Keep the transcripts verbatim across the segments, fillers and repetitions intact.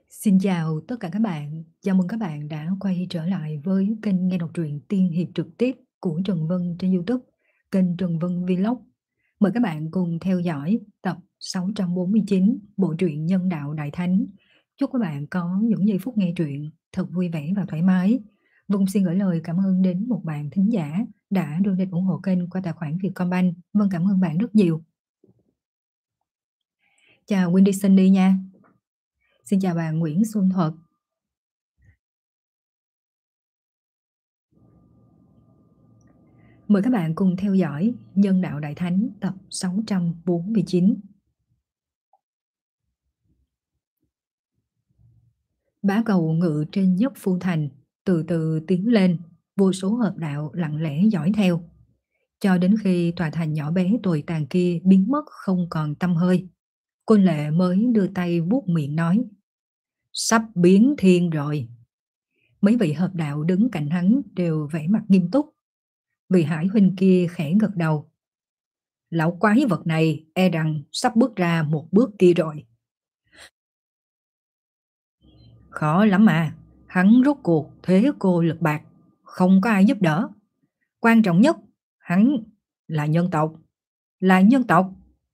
Xin chào tất cả các bạn, chào mừng các bạn đã quay trở lại với kênh nghe đọc truyện tiên hiệp trực tiếp của Trần Vân trên YouTube, kênh Trần Vân Vlog. Mời các bạn cùng theo dõi tập sáu trăm bốn mươi chín bộ truyện Nhân đạo Đại Thánh. Chúc các bạn có những giây phút nghe truyện thật vui vẻ và thoải mái. Vân xin gửi lời cảm ơn đến một bạn thính giả đã donate ủng hộ kênh qua tài khoản Vietcombank. Vân cảm ơn bạn rất nhiều. Chào Wendy Sunny nha. Xin chào bà Nguyễn Xuân Thuật. Mời các bạn cùng theo dõi Nhân đạo Đại Thánh tập sáu trăm bốn mươi chín. Bá cầu ngự trên dốc Phu Thành, từ từ tiến lên, vô số hợp đạo lặng lẽ dõi theo. Cho đến khi tòa thành nhỏ bé tồi tàn kia biến mất không còn tăm hơi, Côn Lệ mới đưa tay vuốt miệng nói: Sắp biến thiên rồi. Mấy vị hợp đạo đứng cạnh hắn đều vẻ mặt nghiêm túc. Vị Hải huynh kia khẽ gật đầu. Lão quái vật này e rằng sắp bước ra một bước kia rồi. Khó lắm mà, hắn rốt cuộc thế cô lực bạc, không có ai giúp đỡ. Quan trọng nhất, hắn là nhân tộc, là nhân tộc.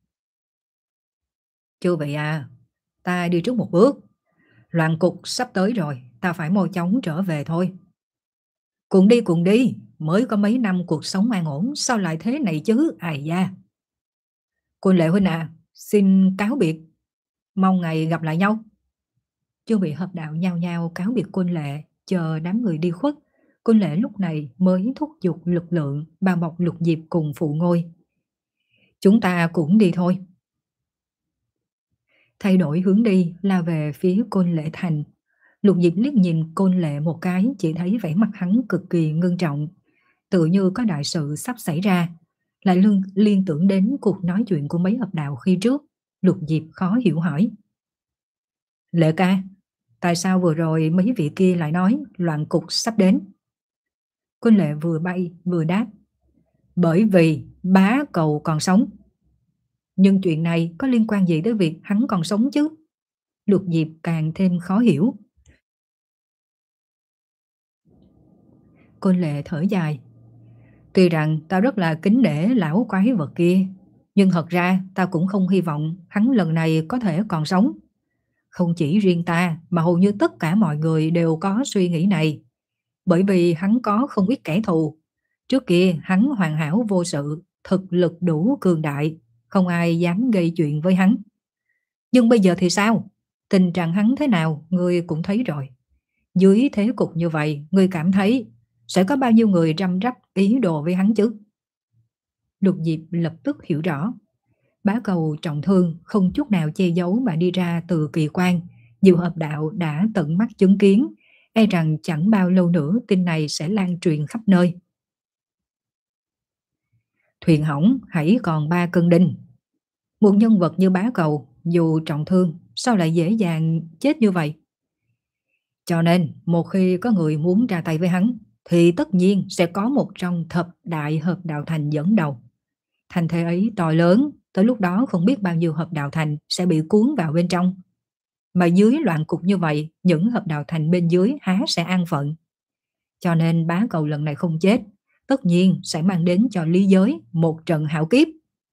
Chư vị à, ta đi trước một bước. Loạn cục sắp tới rồi, ta phải mau chóng trở về thôi. Cùng đi cùng đi, mới có mấy năm cuộc sống an ổn, sao lại thế này chứ, ai da. Quân Lệ huynh à, xin cáo biệt, mong ngày gặp lại nhau. Chưa bị hợp đạo nhao nhao cáo biệt Côn Lệ, chờ đám người đi khuất. Côn Lệ lúc này mới thúc giục lực lượng bao bọc Lục Diệp cùng phụ ngôi. Chúng ta cũng đi thôi. Thay đổi hướng đi, lao về phía Côn Lệ thành. Lục Diệp liếc nhìn Côn Lệ một cái, chỉ thấy vẻ mặt hắn cực kỳ ngưng trọng, tự như có đại sự sắp xảy ra. Lại lương liên tưởng đến cuộc nói chuyện của mấy hợp đạo khi trước. Lục Diệp khó hiểu hỏi: Lệ ca, tại sao vừa rồi mấy vị kia lại nói loạn cục sắp đến? Quân Lệ vừa bay vừa đáp: Bởi vì bá cầu còn sống. Nhưng chuyện này có liên quan gì tới việc hắn còn sống chứ? Lục Diệp càng thêm khó hiểu. Quân Lệ thở dài: Tuy rằng ta rất là kính nể lão quái vật kia, nhưng thật ra ta cũng không hy vọng hắn lần này có thể còn sống. Không chỉ riêng ta mà hầu như tất cả mọi người đều có suy nghĩ này. Bởi vì hắn có không ít kẻ thù. Trước kia hắn hoàn hảo vô sự, thực lực đủ cường đại, không ai dám gây chuyện với hắn. Nhưng bây giờ thì sao? Tình trạng hắn thế nào, ngươi cũng thấy rồi. Dưới thế cục như vậy, ngươi cảm thấy sẽ có bao nhiêu người răm rắp ý đồ với hắn chứ? Lục Diệp lập tức hiểu rõ. Bá cầu trọng thương, không chút nào che giấu mà đi ra từ kỳ quan. Nhiều hợp đạo đã tận mắt chứng kiến, e rằng chẳng bao lâu nữa tin này sẽ lan truyền khắp nơi. Thuyền hỏng hãy còn ba cân đinh. Một nhân vật như bá cầu, dù trọng thương, sao lại dễ dàng chết như vậy? Cho nên, một khi có người muốn ra tay với hắn, thì tất nhiên sẽ có một trong thập đại hợp đạo thành dẫn đầu. Thành thế ấy to lớn, tới lúc đó không biết bao nhiêu hợp đạo thành sẽ bị cuốn vào bên trong. Mà dưới loạn cục như vậy, những hợp đạo thành bên dưới há sẽ an phận. Cho nên bá cầu lần này không chết, tất nhiên sẽ mang đến cho lý giới một trận hạo kiếp.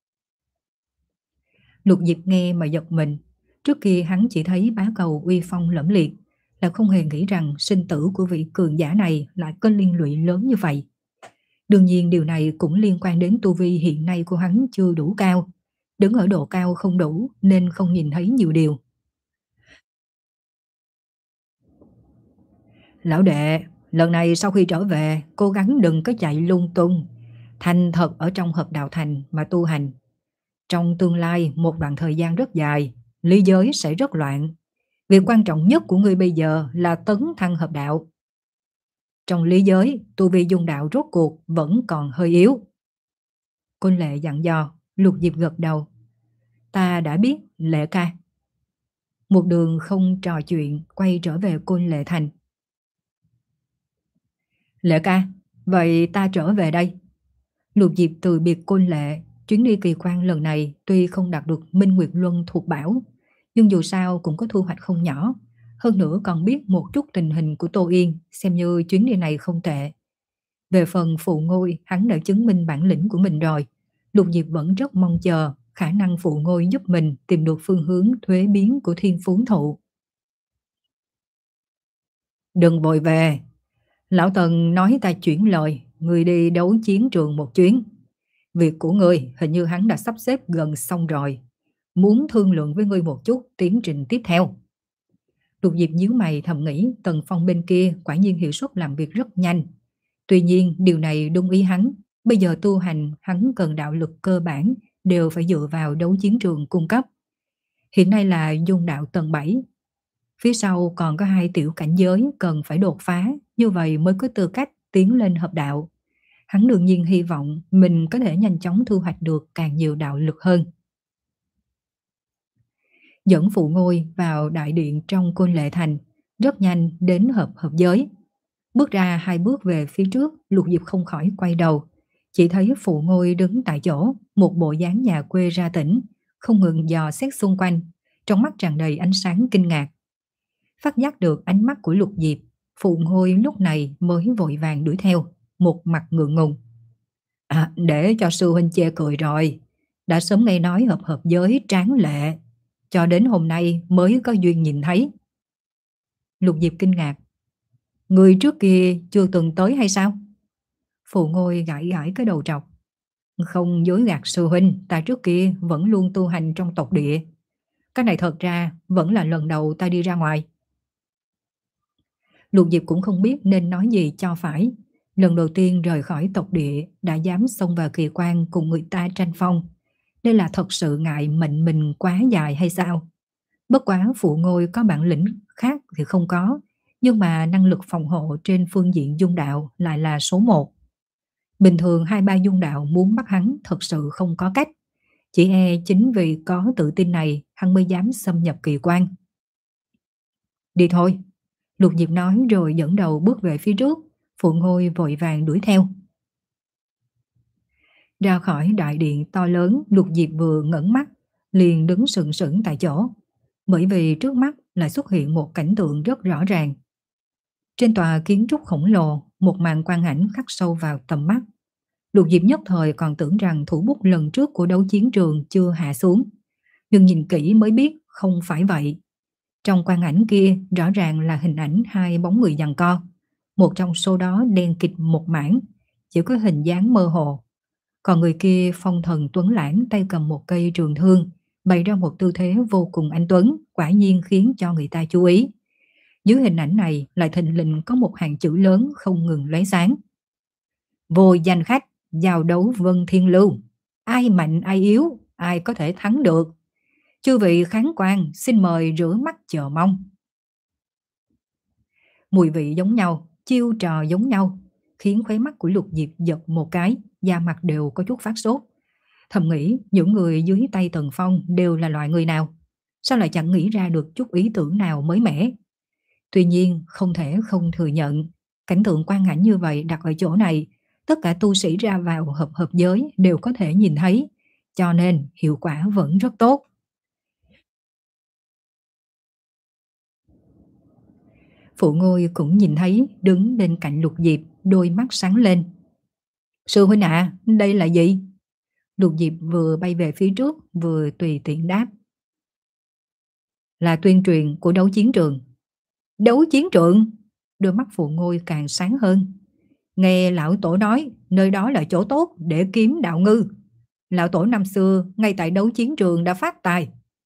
Lục Diệp nghe mà giật mình. Trước kia hắn chỉ thấy bá cầu uy phong lẫm liệt, là không hề nghĩ rằng sinh tử của vị cường giả này lại có liên lụy lớn như vậy. Đương nhiên điều này cũng liên quan đến tu vi hiện nay của hắn chưa đủ cao. Đứng ở độ cao không đủ nên không nhìn thấy nhiều điều. Lão đệ, lần này sau khi trở về, cố gắng đừng có chạy lung tung. Thành thật ở trong hợp đạo thành mà tu hành. Trong tương lai một đoạn thời gian rất dài, lý giới sẽ rất loạn. Việc quan trọng nhất của ngươi bây giờ là tấn thăng hợp đạo. Trong lý giới, tu vi dung đạo rốt cuộc vẫn còn hơi yếu. Côn Lệ dặn dò. Lục Diệp gật đầu. Ta đã biết, Lệ ca. Một đường không trò chuyện, quay trở về Côn Lệ thành. Lệ ca, vậy ta trở về đây. Lục Diệp từ biệt Côn Lệ. Chuyến đi kỳ quan lần này tuy không đạt được Minh Nguyệt Luân thuộc bảo, nhưng dù sao cũng có thu hoạch không nhỏ. Hơn nữa còn biết một chút tình hình của Tô Yên, xem như chuyến đi này không tệ. Về phần phụ ngôi, hắn đã chứng minh bản lĩnh của mình rồi. Lục Diệp vẫn rất mong chờ khả năng phụ ngôi giúp mình tìm được phương hướng thuế biến của thiên phú thụ. Đừng vội về. Lão Tần nói ta chuyển lời, người đi đấu chiến trường một chuyến. Việc của ngươi hình như hắn đã sắp xếp gần xong rồi. Muốn thương lượng với ngươi một chút tiến trình tiếp theo. Lục Diệp nhíu mày thầm nghĩ Tần Phong bên kia quả nhiên hiệu suất làm việc rất nhanh. Tuy nhiên điều này đúng ý hắn. Bây giờ tu hành hắn cần đạo lực cơ bản đều phải dựa vào đấu chiến trường cung cấp. Hiện nay là dung đạo tầng bảy. Phía sau còn có hai tiểu cảnh giới cần phải đột phá, như vậy mới có tư cách tiến lên hợp đạo. Hắn đương nhiên hy vọng mình có thể nhanh chóng thu hoạch được càng nhiều đạo lực hơn. Dẫn phụ ngôi vào đại điện trong Côn Lệ Thành, rất nhanh đến hợp hợp giới. Bước ra hai bước về phía trước, Lục Diệp không khỏi quay đầu. Chỉ thấy phụ ngôi đứng tại chỗ, một bộ dáng nhà quê ra tỉnh, không ngừng dò xét xung quanh, trong mắt tràn đầy ánh sáng kinh ngạc. Phát giác được ánh mắt của Lục Diệp, phụ ngôi lúc này mới vội vàng đuổi theo, một mặt ngượng ngùng. À, để cho sư huynh chê cười rồi, đã sớm nghe nói hợp hợp giới tráng lệ, cho đến hôm nay mới có duyên nhìn thấy. Lục Diệp kinh ngạc. Người trước kia chưa từng tới hay sao? Phụ ngôi gãi gãi cái đầu trọc. Không dối gạt sư huynh, ta trước kia vẫn luôn tu hành trong tộc địa. Cái này thật ra vẫn là lần đầu ta đi ra ngoài. Lục Diệp cũng không biết nên nói gì cho phải. Lần đầu tiên rời khỏi tộc địa đã dám xông vào kỳ quan cùng người ta tranh phong. Đây là thật sự ngại mệnh mình quá dài hay sao? Bất quá phụ ngôi có bản lĩnh khác thì không có, nhưng mà năng lực phòng hộ trên phương diện dung đạo lại là số một. Bình thường hai ba dung đạo muốn bắt hắn thật sự không có cách. Chỉ e chính vì có tự tin này hắn mới dám xâm nhập kỳ quan. Đi thôi. Lục Diệp nói rồi dẫn đầu bước về phía trước, phụ ngôi vội vàng đuổi theo. Ra khỏi đại điện to lớn, Lục Diệp vừa ngẩng mắt, liền đứng sừng sững tại chỗ, bởi vì trước mắt lại xuất hiện một cảnh tượng rất rõ ràng. Trên tòa kiến trúc khổng lồ, một màn quang ảnh khắc sâu vào tầm mắt. Lục Diệp nhất thời còn tưởng rằng thủ bút lần trước của đấu chiến trường chưa hạ xuống, nhưng nhìn kỹ mới biết không phải vậy. Trong quang ảnh kia rõ ràng là hình ảnh hai bóng người giằng co. Một trong số đó đen kịt một mảng, chỉ có hình dáng mơ hồ. Còn người kia phong thần tuấn lãng, tay cầm một cây trường thương, bày ra một tư thế vô cùng anh tuấn, quả nhiên khiến cho người ta chú ý. Dưới hình ảnh này lại thình lình có một hàng chữ lớn không ngừng lóe sáng. Vô danh khách, giao đấu Vân Thiên Lưu. Ai mạnh ai yếu, ai có thể thắng được. Chư vị khán quan xin mời rửa mắt chờ mong. Mùi vị giống nhau, chiêu trò giống nhau, khiến khóe mắt của Lục Diệp giật một cái, da mặt đều có chút phát sốt. Thầm nghĩ những người dưới tay Tần Phong đều là loại người nào, sao lại chẳng nghĩ ra được chút ý tưởng nào mới mẻ. Tuy nhiên không thể không thừa nhận, cảnh tượng quang ảnh như vậy đặt ở chỗ này, tất cả tu sĩ ra vào hợp hợp giới đều có thể nhìn thấy, cho nên hiệu quả vẫn rất tốt. Phụ ngôi cũng nhìn thấy, đứng bên cạnh Lục Diệp, đôi mắt sáng lên. Sư huynh ạ, à, đây là gì? Lục Diệp vừa bay về phía trước, vừa tùy tiện đáp. Là tuyên truyền của đấu chiến trường. Đấu chiến trường? Đôi mắt phụ ngôi càng sáng hơn. Nghe lão tổ nói, nơi đó là chỗ tốt để kiếm đạo ngư. Lão tổ năm xưa, ngay tại đấu chiến trường đã phát tài.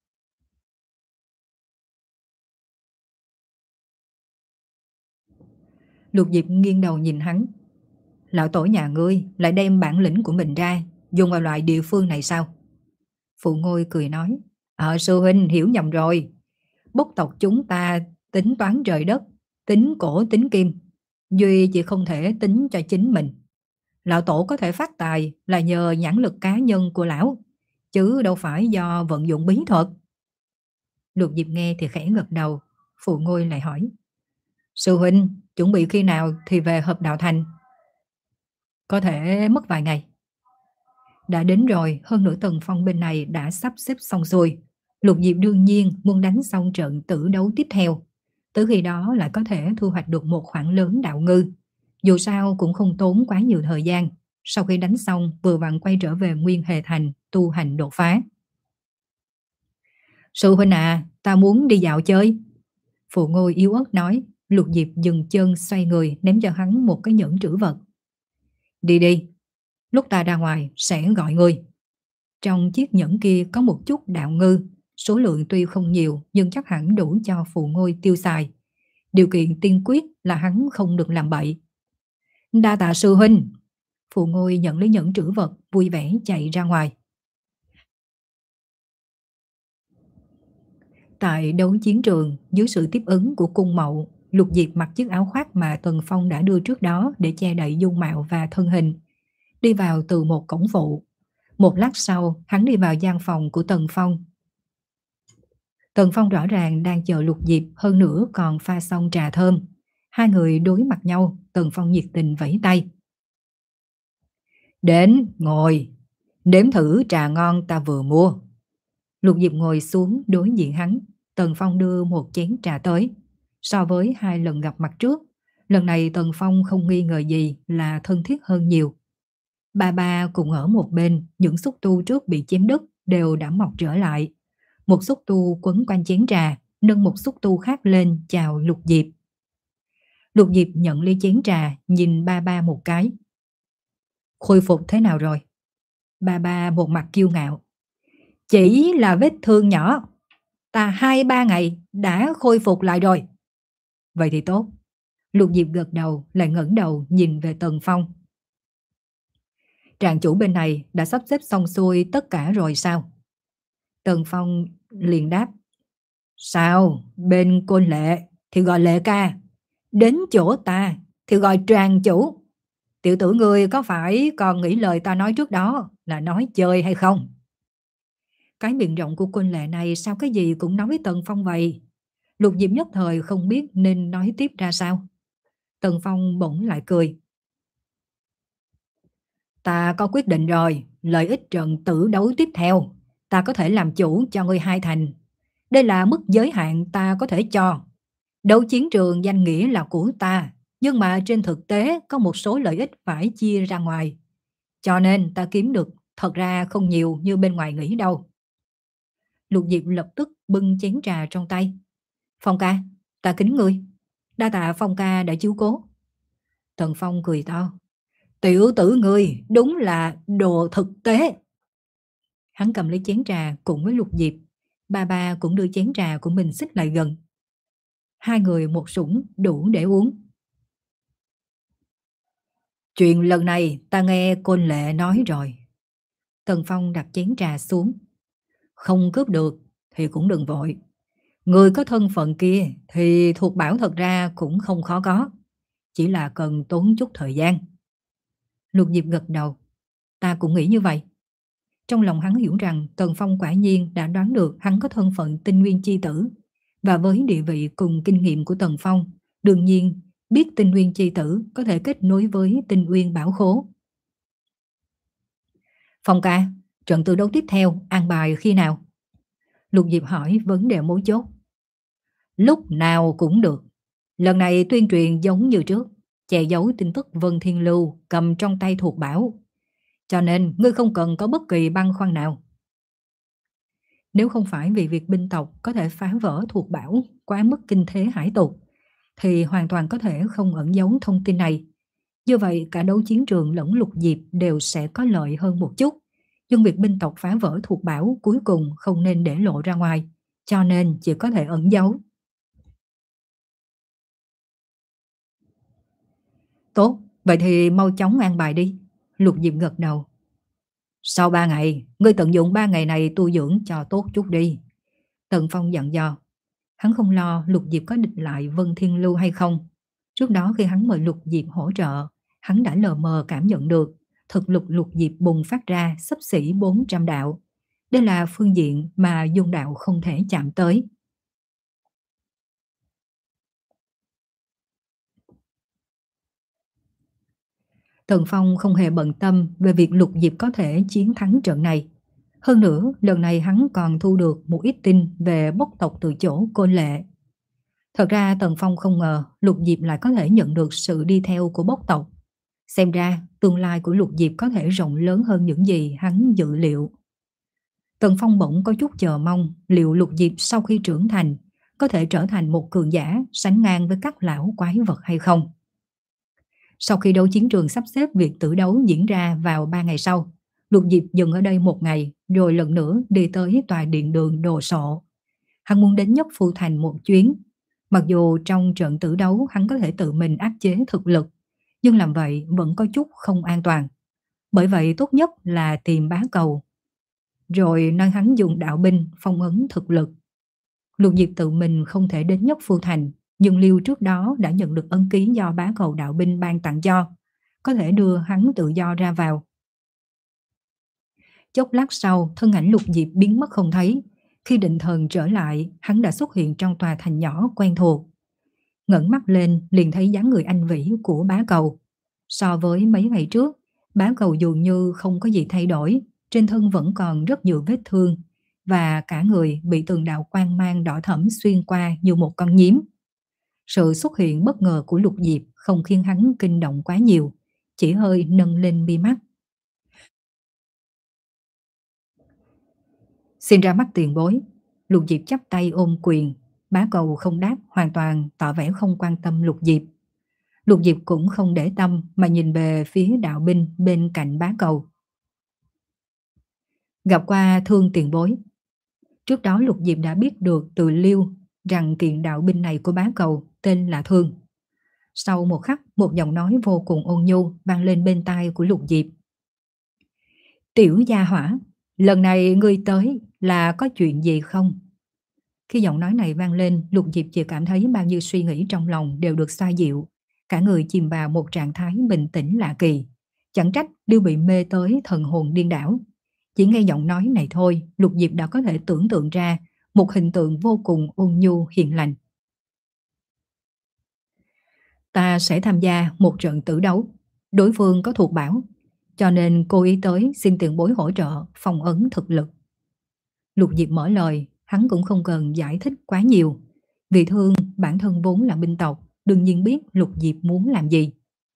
Lục Diệp nghiêng đầu nhìn hắn. Lão tổ nhà ngươi lại đem bản lĩnh của mình ra, dùng vào loại địa phương này sao? Phụ ngôi cười nói. Ờ sư huynh hiểu nhầm rồi. Bốc tộc chúng ta tính toán trời đất, tính cổ tính kim. Duy chỉ không thể tính cho chính mình. Lão tổ có thể phát tài là nhờ nhãn lực cá nhân của lão, chứ đâu phải do vận dụng bí thuật. Lục Diệp nghe thì khẽ gật đầu. Phụ ngôi lại hỏi. Sư huynh chuẩn bị khi nào thì về hợp đạo thành? Có thể mất vài ngày. Đã đến rồi, hơn nửa Tần Phong bên này đã sắp xếp xong xuôi. Lục Diệp đương nhiên muốn đánh xong trận tử đấu tiếp theo. Tới khi đó lại có thể thu hoạch được một khoản lớn đạo ngư. Dù sao cũng không tốn quá nhiều thời gian. Sau khi đánh xong vừa vặn quay trở về Nguyên Hề Thành tu hành đột phá. Sư huynh à, ta muốn đi dạo chơi. Phụ Ngôi yếu ớt nói. Lục Diệp dừng chân xoay người ném cho hắn một cái nhẫn trữ vật. Đi đi, lúc ta ra ngoài sẽ gọi ngươi. Trong chiếc nhẫn kia có một chút đạo ngư, số lượng tuy không nhiều nhưng chắc hẳn đủ cho Phụ Ngôi tiêu xài. Điều kiện tiên quyết là hắn không được làm bậy. Đa tạ sư huynh. Phụ Ngôi nhận lấy nhẫn trữ vật, vui vẻ chạy ra ngoài. Tại đấu chiến trường, dưới sự tiếp ứng của cung Mậu, Lục Diệp mặc chiếc áo khoác mà Tần Phong đã đưa trước đó để che đậy dung mạo và thân hình. Đi vào từ một cổng phụ. Một lát sau, hắn đi vào gian phòng của Tần Phong. Tần Phong rõ ràng đang chờ Lục Diệp, hơn nữa còn pha xong trà thơm. Hai người đối mặt nhau, Tần Phong nhiệt tình vẫy tay. Đến, ngồi. Đếm thử trà ngon ta vừa mua. Lục Diệp ngồi xuống đối diện hắn. Tần Phong đưa một chén trà tới. So với hai lần gặp mặt trước, lần này Tần Phong không nghi ngờ gì là thân thiết hơn nhiều. Ba ba cùng ở một bên, những xúc tu trước bị chém đứt đều đã mọc trở lại. Một xúc tu quấn quanh chén trà, nâng một xúc tu khác lên chào Lục Diệp. Lục Diệp nhận ly chén trà, nhìn ba ba một cái. Khôi phục thế nào rồi? Ba ba một mặt kiêu ngạo. Chỉ là vết thương nhỏ. Ta hai ba ngày đã khôi phục lại rồi. Vậy thì tốt. Lục Diệp gật đầu, lại ngẩng đầu nhìn về Tần Phong. Tràng chủ bên này đã sắp xếp xong xuôi tất cả rồi sao? Tần Phong liền đáp. Sao? Bên Côn Lệ thì gọi Lệ ca. Đến chỗ ta thì gọi tràng chủ. Tiểu tử ngươi có phải còn nghĩ lời ta nói trước đó là nói chơi hay không? Cái miệng rộng của Côn Lệ này sao cái gì cũng nói với Tần Phong vậy? Lục Diệp nhất thời không biết nên nói tiếp ra sao. Tần Phong bỗng lại cười. Ta có quyết định rồi, lợi ích trận tử đấu tiếp theo, ta có thể làm chủ cho ngươi hai thành. Đây là mức giới hạn ta có thể cho. Đấu chiến trường danh nghĩa là của ta, nhưng mà trên thực tế có một số lợi ích phải chia ra ngoài. Cho nên ta kiếm được thật ra không nhiều như bên ngoài nghĩ đâu. Lục Diệp lập tức bưng chén trà trong tay. Phong ca, ta kính ngươi. Đa tạ Phong ca đã chiếu cố. Tần Phong cười to. Tiểu tử ngươi đúng là đồ thực tế. Hắn cầm lấy chén trà cùng với Lục Diệp. Ba ba cũng đưa chén trà của mình xích lại gần. Hai người một sủng đủ để uống. Chuyện lần này ta nghe Côn Lệ nói rồi. Tần Phong đặt chén trà xuống. Không cướp được thì cũng đừng vội. Người có thân phận kia thì thuộc bảo thật ra cũng không khó có. Chỉ là cần tốn chút thời gian. Lục Diệp gật đầu. Ta cũng nghĩ như vậy. Trong lòng hắn hiểu rằng Tần Phong quả nhiên đã đoán được hắn có thân phận tinh nguyên chi tử. Và với địa vị cùng kinh nghiệm của Tần Phong, đương nhiên biết tinh nguyên chi tử có thể kết nối với tinh uyên bảo khố. Phong ca, trận tư đấu tiếp theo an bài khi nào? Lục Diệp hỏi vấn đề mấu chốt. Lúc nào cũng được. Lần này tuyên truyền giống như trước, che giấu tin tức Vân Thiên Lưu cầm trong tay thuộc bảo. Cho nên ngươi không cần có bất kỳ băn khoăn nào. Nếu không phải vì việc binh tộc có thể phá vỡ thuộc bảo quá mức kinh thế hải tục, thì hoàn toàn có thể không ẩn giấu thông tin này. Như vậy cả đấu chiến trường lẫn Lục Diệp đều sẽ có lợi hơn một chút. Nhưng việc binh tộc phá vỡ thuộc bảo cuối cùng không nên để lộ ra ngoài, cho nên chỉ có thể ẩn giấu. Tốt, vậy thì mau chóng an bài đi. Lục Diệp gật đầu. Sau ba ngày, ngươi tận dụng ba ngày này tu dưỡng cho tốt chút đi. Tần Phong dặn dò. Hắn không lo Lục Diệp có địch lại Vân Thiên Lưu hay không. Trước đó khi hắn mời Lục Diệp hỗ trợ, hắn đã lờ mờ cảm nhận được thực lực Lục Diệp bùng phát ra xấp xỉ bốn trăm đạo. Đây là phương diện mà Dung đạo không thể chạm tới. Tần Phong không hề bận tâm về việc Lục Diệp có thể chiến thắng trận này. Hơn nữa, lần này hắn còn thu được một ít tin về bốc tộc từ chỗ Côn Lệ. Thật ra Tần Phong không ngờ Lục Diệp lại có thể nhận được sự đi theo của bốc tộc. Xem ra tương lai của Lục Diệp có thể rộng lớn hơn những gì hắn dự liệu. Tần Phong bỗng có chút chờ mong liệu Lục Diệp sau khi trưởng thành có thể trở thành một cường giả sánh ngang với các lão quái vật hay không. Sau khi đấu chiến trường sắp xếp việc tử đấu diễn ra vào ba ngày sau, Lục Diệp dừng ở đây một ngày rồi lần nữa đi tới tòa điện đường đồ sộ. Hắn muốn đến Nhất Phu Thành một chuyến. Mặc dù trong trận tử đấu hắn có thể tự mình áp chế thực lực, nhưng làm vậy vẫn có chút không an toàn. Bởi vậy tốt nhất là tìm bá cầu, rồi nơi hắn dùng đạo binh phong ấn thực lực. Lục Diệp tự mình không thể đến Nhất Phu Thành, nhưng Liêu trước đó đã nhận được ân ký do bá cầu đạo binh ban tặng cho, có thể đưa hắn tự do ra vào. Chốc lát sau, thân ảnh Lục Diệp biến mất không thấy. Khi định thần trở lại, hắn đã xuất hiện trong tòa thành nhỏ quen thuộc. Ngẩng mắt lên liền thấy dáng người anh vĩ của bá cầu. So với mấy ngày trước, bá cầu dường như không có gì thay đổi, trên thân vẫn còn rất nhiều vết thương, và cả người bị từng đạo quang mang đỏ thẫm xuyên qua như một con nhím. Sự xuất hiện bất ngờ của Lục Diệp không khiến hắn kinh động quá nhiều, chỉ hơi nâng lên mi mắt. Xin ra mắt tiền bối. Lục Diệp chắp tay ôm quyền. Bá cầu không đáp, hoàn toàn tỏ vẻ không quan tâm Lục Diệp. Lục Diệp cũng không để tâm mà nhìn về phía đạo binh bên cạnh bá cầu. Gặp qua Thương tiền bối. Trước đó Lục Diệp đã biết được từ Liêu rằng kiện đạo binh này của bá cầu tên là Thương. Sau một khắc, một giọng nói vô cùng ôn nhu vang lên bên tai của Lục Diệp. Tiểu gia hỏa, lần này ngươi tới là có chuyện gì không? Khi giọng nói này vang lên, Lục Diệp chỉ cảm thấy bao nhiêu suy nghĩ trong lòng đều được xoa dịu. Cả người chìm vào một trạng thái bình tĩnh lạ kỳ. Chẳng trách Liêu bị mê tới thần hồn điên đảo. Chỉ nghe giọng nói này thôi, Lục Diệp đã có thể tưởng tượng ra một hình tượng vô cùng ôn nhu hiền lành. Ta sẽ tham gia một trận tử đấu. Đối phương có thuộc bảo, cho nên cô ý tới xin tiền bối hỗ trợ phong ấn thực lực. Lục Diệp mở lời, hắn cũng không cần giải thích quá nhiều. Vì Thương bản thân vốn là binh tộc, đương nhiên biết Lục Diệp muốn làm gì.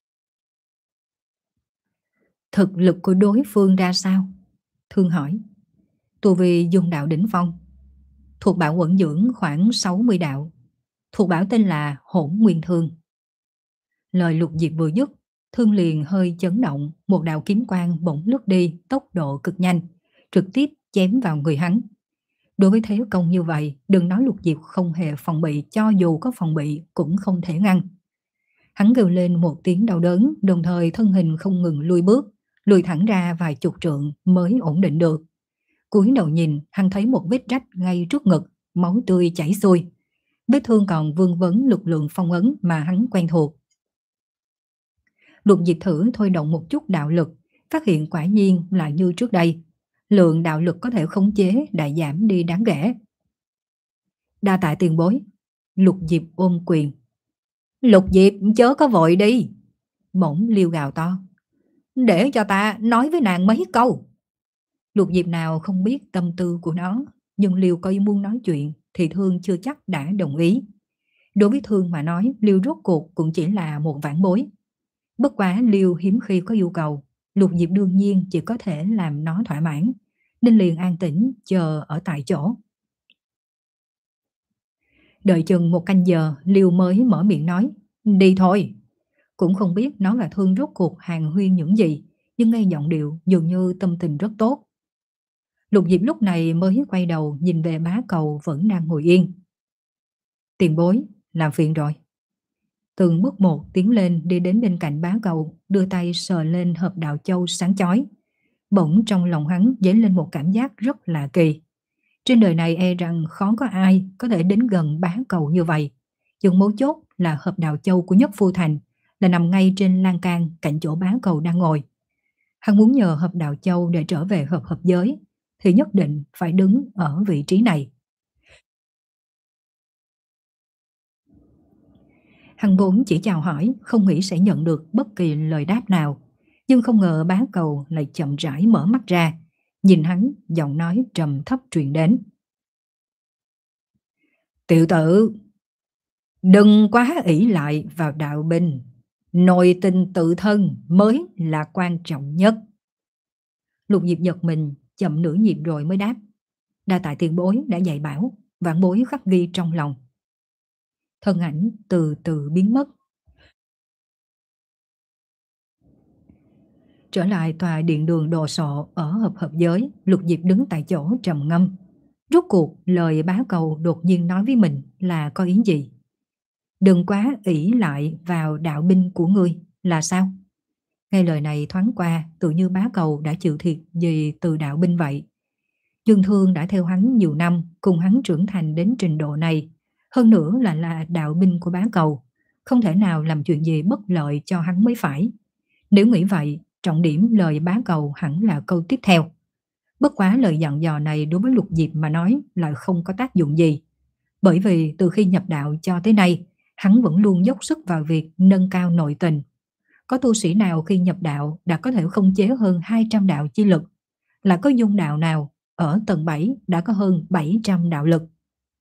Thực lực của đối phương ra sao? Thương hỏi. Tu vi dung đạo đỉnh phong. Thuộc bảo quẩn dưỡng khoảng sáu mươi đạo. Thuộc bảo tên là Hỗn Nguyên Thương. Lời Lục Diệp vừa dứt, Thương liền hơi chấn động, một đạo kiếm quang bỗng lướt đi, tốc độ cực nhanh, trực tiếp chém vào người hắn. Đối với thế công như vậy, đừng nói Lục Diệp không hề phòng bị, cho dù có phòng bị cũng không thể ngăn. Hắn kêu lên một tiếng đau đớn, đồng thời thân hình không ngừng lùi bước, lùi thẳng ra vài chục trượng mới ổn định được. Cúi đầu nhìn, hắn thấy một vết rách ngay trước ngực, máu tươi chảy xuôi. Vết thương còn vương vấn lực lượng phong ấn mà hắn quen thuộc. Lục Diệp thử thôi động một chút đạo lực, phát hiện quả nhiên lại như trước đây. Lượng đạo lực có thể khống chế đã giảm đi đáng kể. Đa tạ tiền bối. Lục Diệp ôm quyền. Lục Diệp chớ có vội đi. Bỗng Liêu gào to. Để cho ta nói với nàng mấy câu. Lục Diệp nào không biết tâm tư của nó, nhưng Liêu có ý muốn nói chuyện thì Thương chưa chắc đã đồng ý. Đối với Thương mà nói, Liêu rốt cuộc cũng chỉ là một vãn bối. Bất quá Liêu hiếm khi có yêu cầu, Lục Diệp đương nhiên chỉ có thể làm nó thỏa mãn, nên liền an tĩnh chờ ở tại chỗ. Đợi chừng một canh giờ, Liêu mới mở miệng nói, đi thôi. Cũng không biết nó là Thương rốt cuộc hàng huyên những gì, nhưng nghe giọng điệu dường như tâm tình rất tốt. Lục Diệp lúc này mới quay đầu nhìn về bá cầu vẫn đang ngồi yên. Tiền bối, làm phiền rồi. Từng bước một tiến lên đi đến bên cạnh bá cầu, đưa tay sờ lên hộp đạo châu sáng chói. Bỗng trong lòng hắn dấy lên một cảm giác rất lạ kỳ. Trên đời này e rằng khó có ai có thể đến gần bá cầu như vậy. Nhưng mấu chốt là hộp đạo châu của Nhất Phu Thành là nằm ngay trên lan can cạnh chỗ bá cầu đang ngồi. Hắn muốn nhờ hộp đạo châu để trở về hợp hợp giới thì nhất định phải đứng ở vị trí này. Hắn vốn chỉ chào hỏi, không nghĩ sẽ nhận được bất kỳ lời đáp nào. Nhưng không ngờ bá cầu lại chậm rãi mở mắt ra. Nhìn hắn, giọng nói trầm thấp truyền đến. Tiểu tử, Đừng quá ỷ lại vào đạo binh, nội tình tự thân mới là quan trọng nhất. Lục Diệp giật mình, chậm nửa nhịp rồi mới đáp. Đa tạ tiền bối đã dạy bảo, vạn bối khắc ghi trong lòng. Thân ảnh từ từ biến mất. Trở lại tòa điện đường đồ sộ ở hợp hợp giới, Lục Diệp đứng tại chỗ trầm ngâm. Rốt cuộc lời bá cầu đột nhiên nói với mình là có ý gì? Đừng quá ỷ lại vào đạo binh của ngươi là sao? Nghe lời này thoáng qua, tự như bá cầu đã chịu thiệt gì từ đạo binh vậy. Dương Thương đã theo hắn nhiều năm, cùng hắn trưởng thành đến trình độ này. Hơn nữa là là đạo binh của bá cầu, không thể nào làm chuyện gì bất lợi cho hắn mới phải. Nếu nghĩ vậy, trọng điểm lời bá cầu hẳn là câu tiếp theo. Bất quá lời dặn dò này đối với Lục Diệp mà nói lại không có tác dụng gì. Bởi vì từ khi nhập đạo cho tới nay, hắn vẫn luôn dốc sức vào việc nâng cao nội tình. Có tu sĩ nào khi nhập đạo đã có thể khống chế hơn hai trăm đạo chi lực? Là có dung đạo nào ở tầng bảy đã có hơn bảy trăm đạo lực?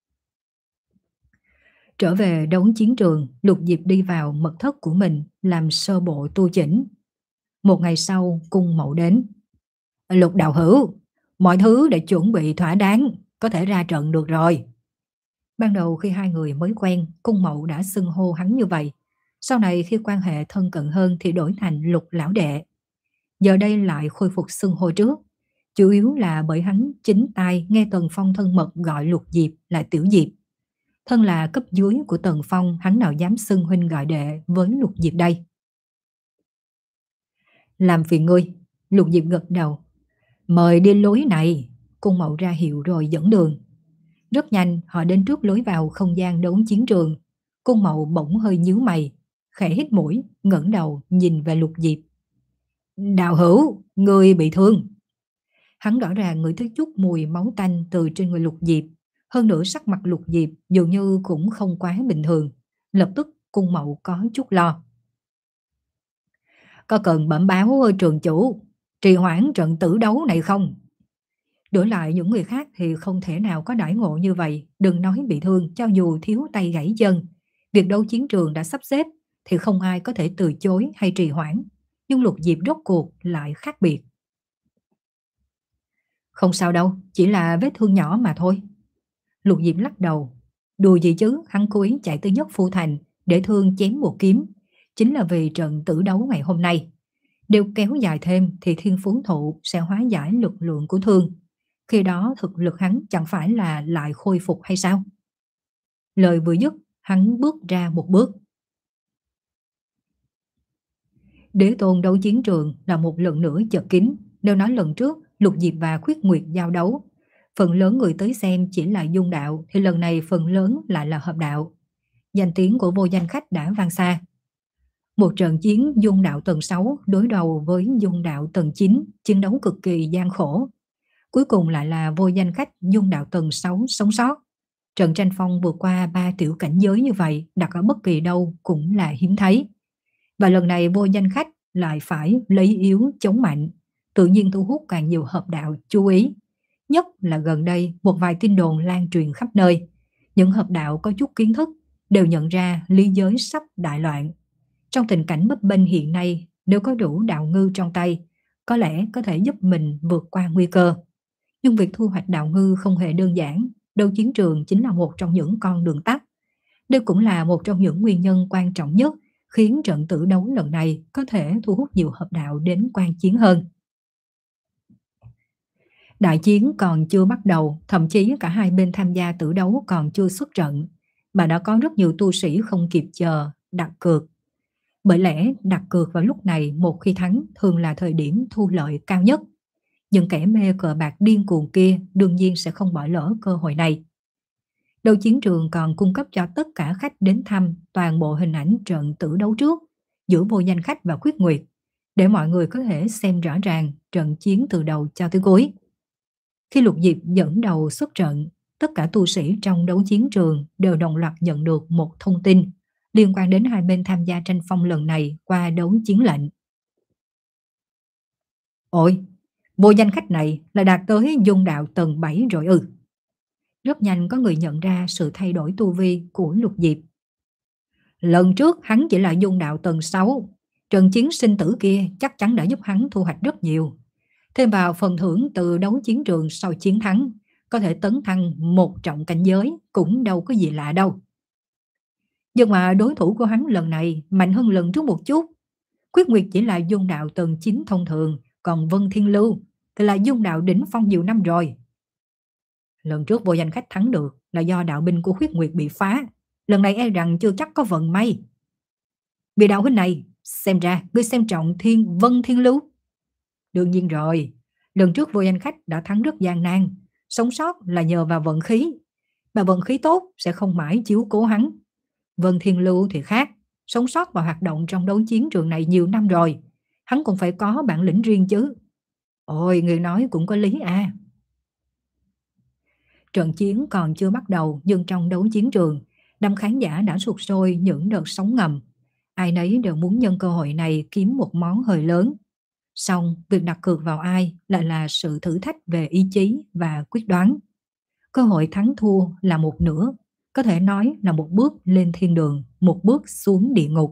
Trở về đấu chiến trường, Lục Diệp đi vào mật thất của mình làm sơ bộ tu chỉnh. Một ngày sau, cung mậu đến. Lục đạo hữu, mọi thứ đã chuẩn bị thỏa đáng, có thể ra trận được rồi. Ban đầu khi hai người mới quen, cung mậu đã xưng hô hắn như vậy. Sau này khi quan hệ thân cận hơn thì đổi thành Lục lão đệ. Giờ đây lại khôi phục xưng hô trước. Chủ yếu là bởi hắn chính tai nghe Tần Phong thân mật gọi Lục Diệp là Tiểu Diệp. Thân là cấp dưới của Tần Phong, hắn nào dám xưng huynh gọi đệ với Lục Diệp đây. Làm phiền ngươi. Lục Diệp gật đầu. Mời đi lối này. Cung mậu ra hiệu rồi dẫn đường. Rất nhanh họ đến trước lối vào không gian đấu chiến trường. Cung mậu bỗng hơi nhíu mày, khẽ hít mũi, ngẩng đầu nhìn về Lục Diệp. Đạo hữu, người bị thương. Hắn rõ ràng ngửi thấy chút mùi máu tanh từ trên người Lục Diệp. Hơn nữa sắc mặt Lục Diệp dường như cũng không quá bình thường. Lập tức cung mậu có chút lo. Có cần bẩm báo trường chủ trì hoãn trận tử đấu này không? Đổi lại những người khác thì không thể nào có đãi ngộ như vậy. Đừng nói bị thương, cho dù thiếu tay gãy chân. Việc đấu chiến trường đã sắp xếp thì không ai có thể từ chối hay trì hoãn. Nhưng Lục Diệp rốt cuộc lại khác biệt. Không sao đâu, chỉ là vết thương nhỏ mà thôi. Lục Diệp lắc đầu. Đùa gì chứ, hắn cố ý chạy tới Nhất Phu Thành để thương chém một kiếm. Chính là vì trận tử đấu ngày hôm nay. Nếu kéo dài thêm thì thiên phú thụ sẽ hóa giải lực lượng của thương. Khi đó thực lực hắn chẳng phải là lại khôi phục hay sao? Lời vừa dứt, hắn bước ra một bước. Đế tôn đấu chiến trường là một lần nữa chật kín. Nếu nói lần trước Lục Diệp và Khuyết Nguyệt giao đấu, phần lớn người tới xem chỉ là dung đạo, thì lần này phần lớn lại là hợp đạo. Danh tiếng của vô danh khách đã vang xa. Một trận chiến dung đạo tầng sáu đối đầu với dung đạo tầng chín, chiến đấu cực kỳ gian khổ. Cuối cùng lại là vô danh khách dung đạo tầng sáu sống sót. Trận tranh phong vượt qua ba tiểu cảnh giới như vậy đặt ở bất kỳ đâu cũng là hiếm thấy. Và lần này vô danh khách lại phải lấy yếu chống mạnh, tự nhiên thu hút càng nhiều hợp đạo chú ý. Nhất là gần đây một vài tin đồn lan truyền khắp nơi. Những hợp đạo có chút kiến thức đều nhận ra lý giới sắp đại loạn. Trong tình cảnh bấp bênh hiện nay, nếu có đủ đạo ngư trong tay, có lẽ có thể giúp mình vượt qua nguy cơ. Nhưng việc thu hoạch đạo ngư không hề đơn giản. Đấu chiến trường chính là một trong những con đường tắt. Đây cũng là một trong những nguyên nhân quan trọng nhất khiến trận tử đấu lần này có thể thu hút nhiều hợp đạo đến quan chiến hơn. Đại chiến còn chưa bắt đầu, thậm chí cả hai bên tham gia tử đấu còn chưa xuất trận, mà đã có rất nhiều tu sĩ không kịp chờ đặt cược. Bởi lẽ đặt cược vào lúc này một khi thắng thường là thời điểm thu lợi cao nhất. Những kẻ mê cờ bạc điên cuồng kia đương nhiên sẽ không bỏ lỡ cơ hội này. Đấu chiến trường còn cung cấp cho tất cả khách đến thăm toàn bộ hình ảnh trận tử đấu trước giữa vô danh khách và Khuyết Nguyệt, để mọi người có thể xem rõ ràng trận chiến từ đầu cho tới cuối. Khi Lục Diệp dẫn đầu xuất trận, tất cả tu sĩ trong đấu chiến trường đều đồng loạt nhận được một thông tin liên quan đến hai bên tham gia tranh phong lần này qua đấu chiến lệnh. Ôi, vô danh khách này là đạt tới dung đạo tầng bảy rồi ư? Rất nhanh có người nhận ra sự thay đổi tu vi của Lục Diệp. Lần trước hắn chỉ là dung đạo tầng sáu. Trận chiến sinh tử kia chắc chắn đã giúp hắn thu hoạch rất nhiều. Thêm vào phần thưởng từ đấu chiến trường sau chiến thắng, có thể tấn thăng một trọng cảnh giới cũng đâu có gì lạ đâu. Nhưng mà đối thủ của hắn lần này mạnh hơn lần trước một chút. Quyết Nguyệt chỉ là dung đạo tầng chín thông thường, còn Vân Thiên Lưu thì là dung đạo đỉnh phong nhiều năm rồi. Lần trước vô danh khách thắng được là do đạo binh của Quyết Nguyệt bị phá. Lần này e rằng chưa chắc có vận may. Vì đạo huynh này, xem ra ngươi xem trọng Thiên Vân Thiên Lưu. Đương nhiên rồi, lần trước vô danh khách đã thắng rất gian nan. Sống sót là nhờ vào vận khí. Mà vận khí tốt sẽ không mãi chiếu cố hắn. Vân Thiên Lưu thì khác, sống sót và hoạt động trong đấu chiến trường này nhiều năm rồi. Hắn cũng phải có bản lĩnh riêng chứ. Ôi, người nói cũng có lý à. Trận chiến còn chưa bắt đầu, nhưng trong đấu chiến trường, đám khán giả đã sụt sôi những đợt sóng ngầm. Ai nấy đều muốn nhân cơ hội này kiếm một món hời lớn. Song việc đặt cược vào ai lại là sự thử thách về ý chí và quyết đoán. Cơ hội thắng thua là một nửa, có thể nói là một bước lên thiên đường, một bước xuống địa ngục.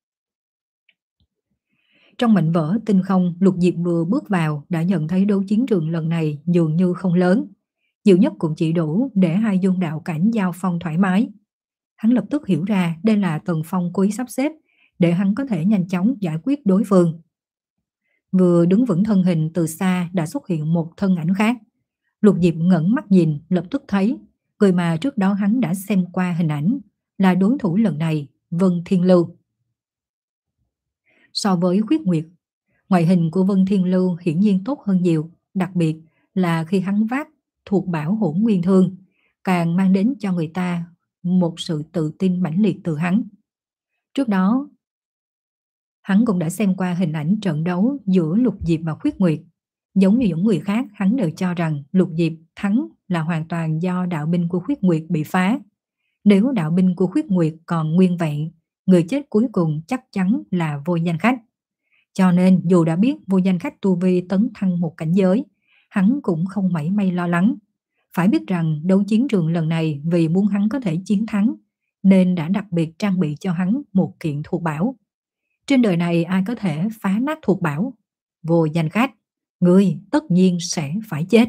Trong mảnh vỡ tinh không, Lục Diệp vừa bước vào đã nhận thấy đấu chiến trường lần này dường như không lớn. Nhiều nhất cũng chỉ đủ để hai dung đạo cảnh giao phong thoải mái. Hắn lập tức hiểu ra đây là Tần Phong cố ý sắp xếp để hắn có thể nhanh chóng giải quyết đối phương. Vừa đứng vững thân hình, từ xa đã xuất hiện một thân ảnh khác. Lục Diệp ngẩng mắt nhìn, lập tức thấy người mà trước đó hắn đã xem qua hình ảnh là đối thủ lần này, Vân Thiên Lưu. So với Khuyết Nguyệt, ngoại hình của Vân Thiên Lưu hiển nhiên tốt hơn nhiều, đặc biệt là khi hắn vác thuộc bảo Hỗn Nguyên Thương, càng mang đến cho người ta một sự tự tin mãnh liệt từ hắn. Trước đó, hắn cũng đã xem qua hình ảnh trận đấu giữa Lục Diệp và Khuyết Nguyệt. Giống như những người khác, hắn đều cho rằng Lục Diệp thắng là hoàn toàn do đạo binh của Khuyết Nguyệt bị phá. Nếu đạo binh của Khuyết Nguyệt còn nguyên vẹn, người chết cuối cùng chắc chắn là Vô Danh Khách. Cho nên dù đã biết Vô Danh Khách tu vi tấn thăng một cảnh giới, hắn cũng không mảy may lo lắng. Phải biết rằng đấu chiến trường lần này vì muốn hắn có thể chiến thắng, nên đã đặc biệt trang bị cho hắn một kiện thuộc bảo. Trên đời này ai có thể phá nát thuộc bảo? Vô Danh Khách, ngươi tất nhiên sẽ phải chết.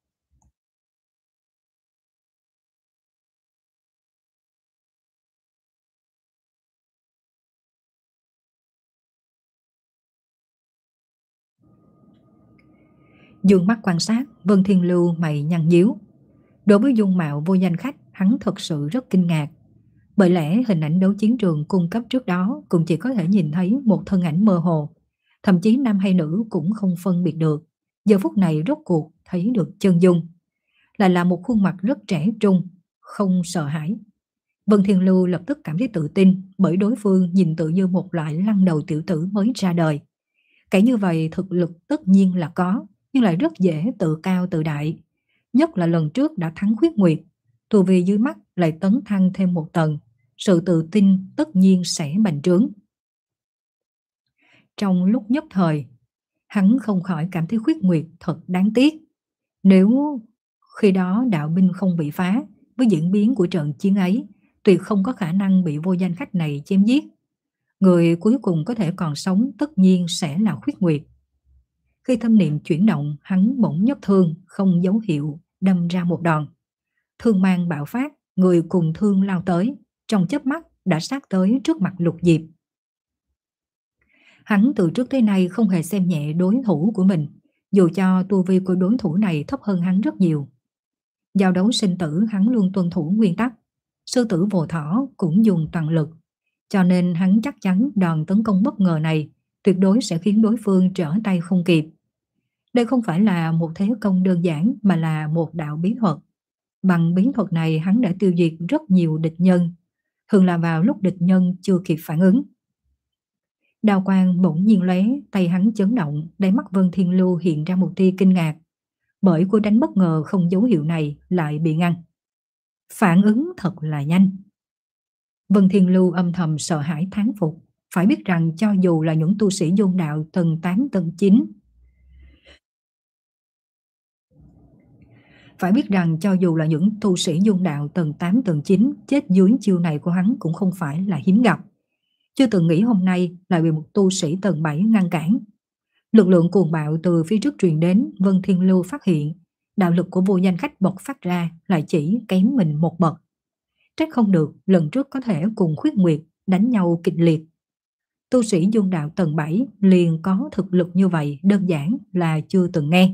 Dương mắt quan sát, Vân Thiên Lưu mày nhăn nhíu. Đối với dung mạo Vô Danh Khách, hắn thật sự rất kinh ngạc. Bởi lẽ hình ảnh đấu chiến trường cung cấp trước đó cũng chỉ có thể nhìn thấy một thân ảnh mơ hồ. Thậm chí nam hay nữ cũng không phân biệt được. Giờ phút này rốt cuộc thấy được chân dung. Lại là một khuôn mặt rất trẻ trung, không sợ hãi. Vân Thiên Lưu lập tức cảm thấy tự tin, bởi đối phương nhìn tự như một loại lăng đầu tiểu tử mới ra đời. Kể như vậy thực lực tất nhiên là có, nhưng lại rất dễ tự cao tự đại. Nhất là lần trước đã thắng Khuyết Nguyệt, tu vi dưới mắt lại tấn thăng thêm một tầng, sự tự tin tất nhiên sẽ bành trướng. Trong lúc nhất thời, hắn không khỏi cảm thấy Khuyết Nguyệt thật đáng tiếc. Nếu khi đó đạo binh không bị phá, với diễn biến của trận chiến ấy, tuyệt không có khả năng bị Vô Danh Khách này chém giết. Người cuối cùng có thể còn sống tất nhiên sẽ là Khuyết Nguyệt. Khi tâm niệm chuyển động, hắn bỗng nhấc thương, không dấu hiệu, đâm ra một đòn. Thương mang bạo phát, người cùng thương lao tới, trong chớp mắt đã sát tới trước mặt Lục Diệp. Hắn từ trước tới nay không hề xem nhẹ đối thủ của mình, dù cho tu vi của đối thủ này thấp hơn hắn rất nhiều. Giao đấu sinh tử hắn luôn tuân thủ nguyên tắc, sư tử vô thỏ cũng dùng toàn lực, cho nên hắn chắc chắn đòn tấn công bất ngờ này tuyệt đối sẽ khiến đối phương trở tay không kịp. Đây không phải là một thế công đơn giản mà là một đạo bí thuật. Bằng bí thuật này hắn đã tiêu diệt rất nhiều địch nhân, thường là vào lúc địch nhân chưa kịp phản ứng. Đao quang bỗng nhiên lóe, tay hắn chấn động, đáy mắt Vân Thiên Lưu hiện ra một tia kinh ngạc, bởi cú đánh bất ngờ không dấu hiệu này lại bị ngăn. Phản ứng thật là nhanh. Vân Thiên Lưu âm thầm sợ hãi thán phục, phải biết rằng cho dù là những tu sĩ dung đạo tầng tám tầng chín, Phải biết rằng cho dù là những tu sĩ dung đạo tầng tám tầng chín chết dưới chiêu này của hắn cũng không phải là hiếm gặp. Chưa từng nghĩ hôm nay lại bị một tu sĩ tầng bảy ngăn cản. Lực lượng cuồng bạo từ phía trước truyền đến, Vân Thiên Lưu phát hiện đạo lực của vô danh khách bộc phát ra lại chỉ kém mình một bậc. Trách không được lần trước có thể cùng Khuyết Nguyệt đánh nhau kịch liệt. Tu sĩ dung đạo tầng bảy liền có thực lực như vậy đơn giản là chưa từng nghe.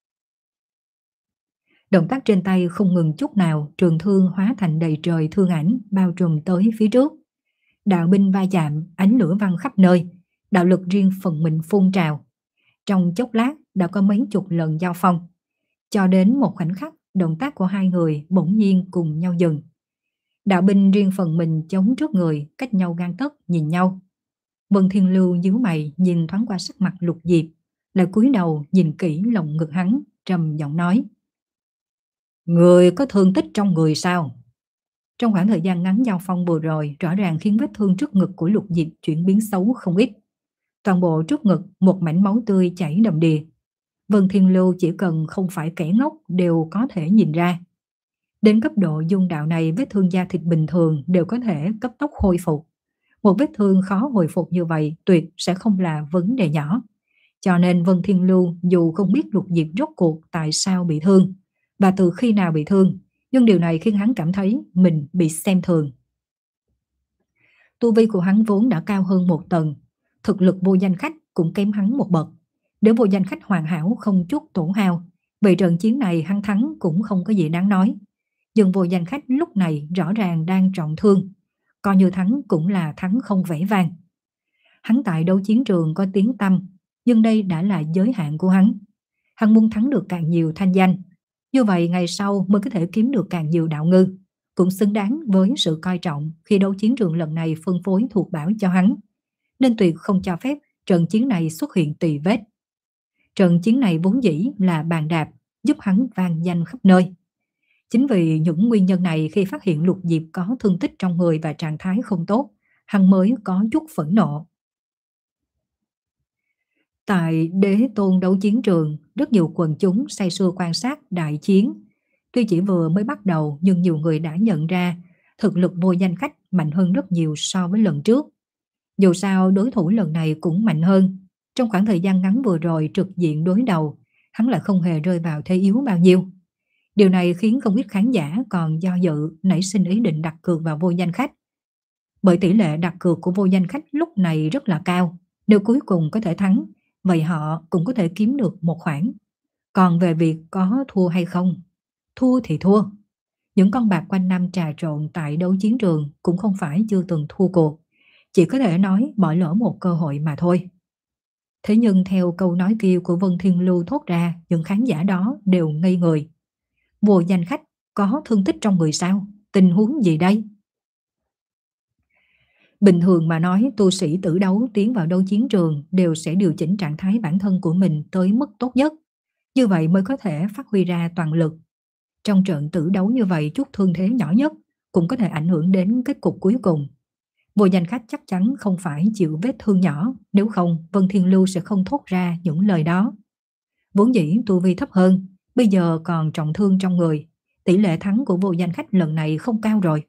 Động tác trên tay không ngừng chút nào, trường thương hóa thành đầy trời thương ảnh bao trùm tới phía trước. Đạo binh va chạm, ánh lửa văng khắp nơi, đạo lực riêng phần mình phun trào. Trong chốc lát đã có mấy chục lần giao phong. Cho đến một khoảnh khắc, động tác của hai người bỗng nhiên cùng nhau dừng. Đạo binh riêng phần mình chống trước người, cách nhau gang tấc nhìn nhau. Vân Thiên Lưu nhíu mày nhìn thoáng qua sắc mặt Lục Diệp, lại cúi đầu nhìn kỹ lồng ngực hắn, trầm giọng nói: Người có thương tích trong người sao? Trong khoảng thời gian ngắn giao phong vừa rồi, rõ ràng khiến vết thương trước ngực của Lục Diệp chuyển biến xấu không ít. Toàn bộ trước ngực một mảnh máu tươi chảy đầm đìa. Vân Thiên Lưu chỉ cần không phải kẻ ngốc đều có thể nhìn ra. Đến cấp độ dung đạo này, vết thương da thịt bình thường đều có thể cấp tốc hồi phục. Một vết thương khó hồi phục như vậy tuyệt sẽ không là vấn đề nhỏ. Cho nên Vân Thiên Lưu dù không biết Lục Diệp rốt cuộc tại sao bị thương và từ khi nào bị thương, nhưng điều này khiến hắn cảm thấy mình bị xem thường. Tu vi của hắn vốn đã cao hơn một tầng, thực lực vô danh khách cũng kém hắn một bậc. Nếu vô danh khách hoàn hảo không chút tổn hao, vậy trận chiến này hắn thắng cũng không có gì đáng nói. Nhưng vô danh khách lúc này rõ ràng đang trọng thương, coi như thắng cũng là thắng không vẻ vang. Hắn tại đấu chiến trường có tiếng tăm, nhưng đây đã là giới hạn của hắn. Hắn muốn thắng được càng nhiều thanh danh, như vậy ngày sau mới có thể kiếm được càng nhiều đạo ngư, cũng xứng đáng với sự coi trọng khi đấu chiến trường lần này phân phối thuộc bảo cho hắn. Nên tuyệt không cho phép trận chiến này xuất hiện tì vết. Trận chiến này vốn dĩ là bàn đạp, giúp hắn vang danh khắp nơi. Chính vì những nguyên nhân này, khi phát hiện Lục Diệp có thương tích trong người và trạng thái không tốt, hắn mới có chút phẫn nộ. Tại Đế Tôn đấu chiến trường, rất nhiều quần chúng say sưa quan sát đại chiến. Tuy chỉ vừa mới bắt đầu, nhưng nhiều người đã nhận ra thực lực vô danh khách mạnh hơn rất nhiều so với lần trước. Dù sao đối thủ lần này cũng mạnh hơn. Trong khoảng thời gian ngắn vừa rồi trực diện đối đầu, hắn lại không hề rơi vào thế yếu bao nhiêu. Điều này khiến không ít khán giả còn do dự, nảy sinh ý định đặt cược vào vô danh khách. Bởi tỷ lệ đặt cược của vô danh khách lúc này rất là cao. Nếu cuối cùng có thể thắng, vậy họ cũng có thể kiếm được một khoản. Còn về việc có thua hay không, thua thì thua. Những con bạc quanh năm trà trộn tại đấu chiến trường cũng không phải chưa từng thua cuộc, chỉ có thể nói bỏ lỡ một cơ hội mà thôi. Thế nhưng theo câu nói kia của Vân Thiên Lưu thốt ra, những khán giả đó đều ngây người. Vô danh khách có thương tích trong người sao? Tình huống gì đây? Bình thường mà nói, tu sĩ tử đấu tiến vào đấu chiến trường đều sẽ điều chỉnh trạng thái bản thân của mình tới mức tốt nhất. Như vậy mới có thể phát huy ra toàn lực. Trong trận tử đấu như vậy, chút thương thế nhỏ nhất cũng có thể ảnh hưởng đến kết cục cuối cùng. Vô danh khách chắc chắn không phải chịu vết thương nhỏ, nếu không Vân Thiên Lưu sẽ không thốt ra những lời đó. Vốn dĩ tu vi thấp hơn, bây giờ còn trọng thương trong người, tỷ lệ thắng của vô danh khách lần này không cao rồi.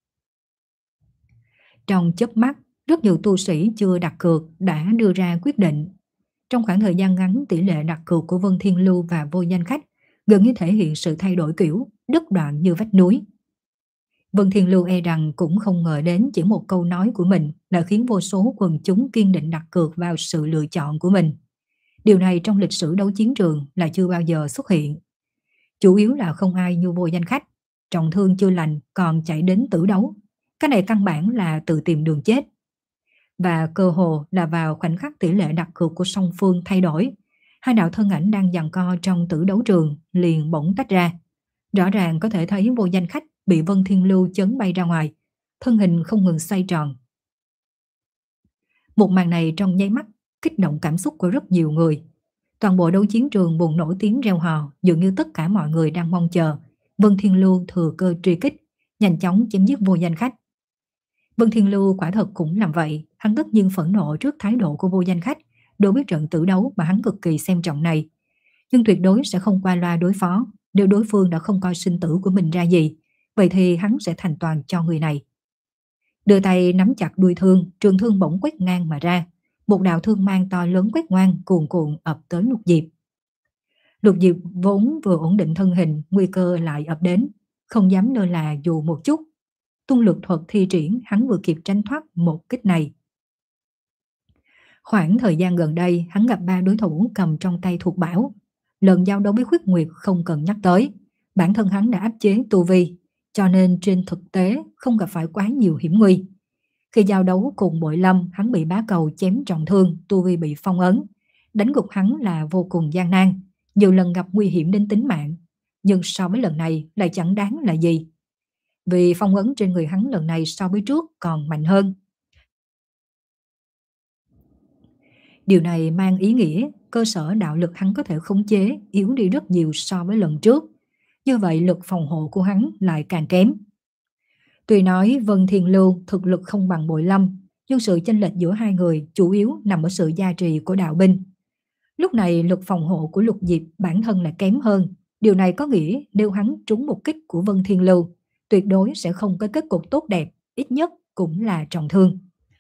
Trong chớp mắt, rất nhiều tu sĩ chưa đặt cược đã đưa ra quyết định. Trong khoảng thời gian ngắn, tỷ lệ đặt cược của Vân Thiên Lưu và vô danh khách gần như thể hiện sự thay đổi kiểu đứt đoạn như vách núi. Vân Thiên Lưu e rằng cũng không ngờ đến chỉ một câu nói của mình đã khiến vô số quần chúng kiên định đặt cược vào sự lựa chọn của mình. Điều này trong lịch sử đấu chiến trường là chưa bao giờ xuất hiện. Chủ yếu là không ai như vô danh khách, trọng thương chưa lành còn chạy đến tử đấu. Cái này căn bản là tự tìm đường chết. Và cơ hồ là vào khoảnh khắc tỷ lệ đặt cược của song phương thay đổi, hai đạo thân ảnh đang giằng co trong tử đấu trường liền bỗng tách ra. Rõ ràng có thể thấy vô danh khách bị Vân Thiên Lưu chấn bay ra ngoài, thân hình không ngừng xoay tròn. Một màn này trong nháy mắt kích động cảm xúc của rất nhiều người. Toàn bộ đấu chiến trường bùng nổ tiếng reo hò, dường như tất cả mọi người đang mong chờ Vân Thiên Lưu thừa cơ truy kích, nhanh chóng chém giết vô danh khách. Vân Thiên Lưu quả thật cũng làm vậy, hắn tất nhiên phẫn nộ trước thái độ của vô danh khách đối với trận tử đấu mà hắn cực kỳ xem trọng này, nhưng tuyệt đối sẽ không qua loa đối phó, nếu đối phương đã không coi sinh tử của mình ra gì, vậy thì hắn sẽ thành toàn cho người này. Đưa tay nắm chặt đuôi thương, trường thương bỗng quét ngang mà ra. Một đạo thương mang to lớn quét ngang cuồn cuộn ập tới Lục Diệp. Lục Diệp vốn vừa ổn định thân hình, nguy cơ lại ập đến, không dám lơ là dù một chút. Tung lực thuật thi triển, hắn vừa kịp tránh thoát một kích này. Khoảng thời gian gần đây, hắn gặp ba đối thủ cầm trong tay thuộc bảo. Lần giao đấu với Khuyết Nguyệt không cần nhắc tới, bản thân hắn đã áp chế tu vi, cho nên trên thực tế không gặp phải quá nhiều hiểm nguy. Khi giao đấu cùng Bội Lâm, hắn bị bá cầu chém trọng thương, tu vi bị phong ấn. Đánh gục hắn là vô cùng gian nan, nhiều lần gặp nguy hiểm đến tính mạng. Nhưng so với lần này lại chẳng đáng là gì. Vì phong ấn trên người hắn lần này so với trước còn mạnh hơn. Điều này mang ý nghĩa cơ sở đạo lực hắn có thể khống chế yếu đi rất nhiều so với lần trước. Như vậy lực phòng hộ của hắn lại càng kém. Tuy nói Vân Thiên Lưu thực lực không bằng Bội Lâm, nhưng sự chênh lệch giữa hai người chủ yếu nằm ở sự gia trì của đạo binh. Lúc này lực phòng hộ của Lục Diệp bản thân là kém hơn. Điều này có nghĩa nếu hắn trúng một kích của Vân Thiên Lưu, tuyệt đối sẽ không có kết cục tốt đẹp, ít nhất cũng là trọng thương.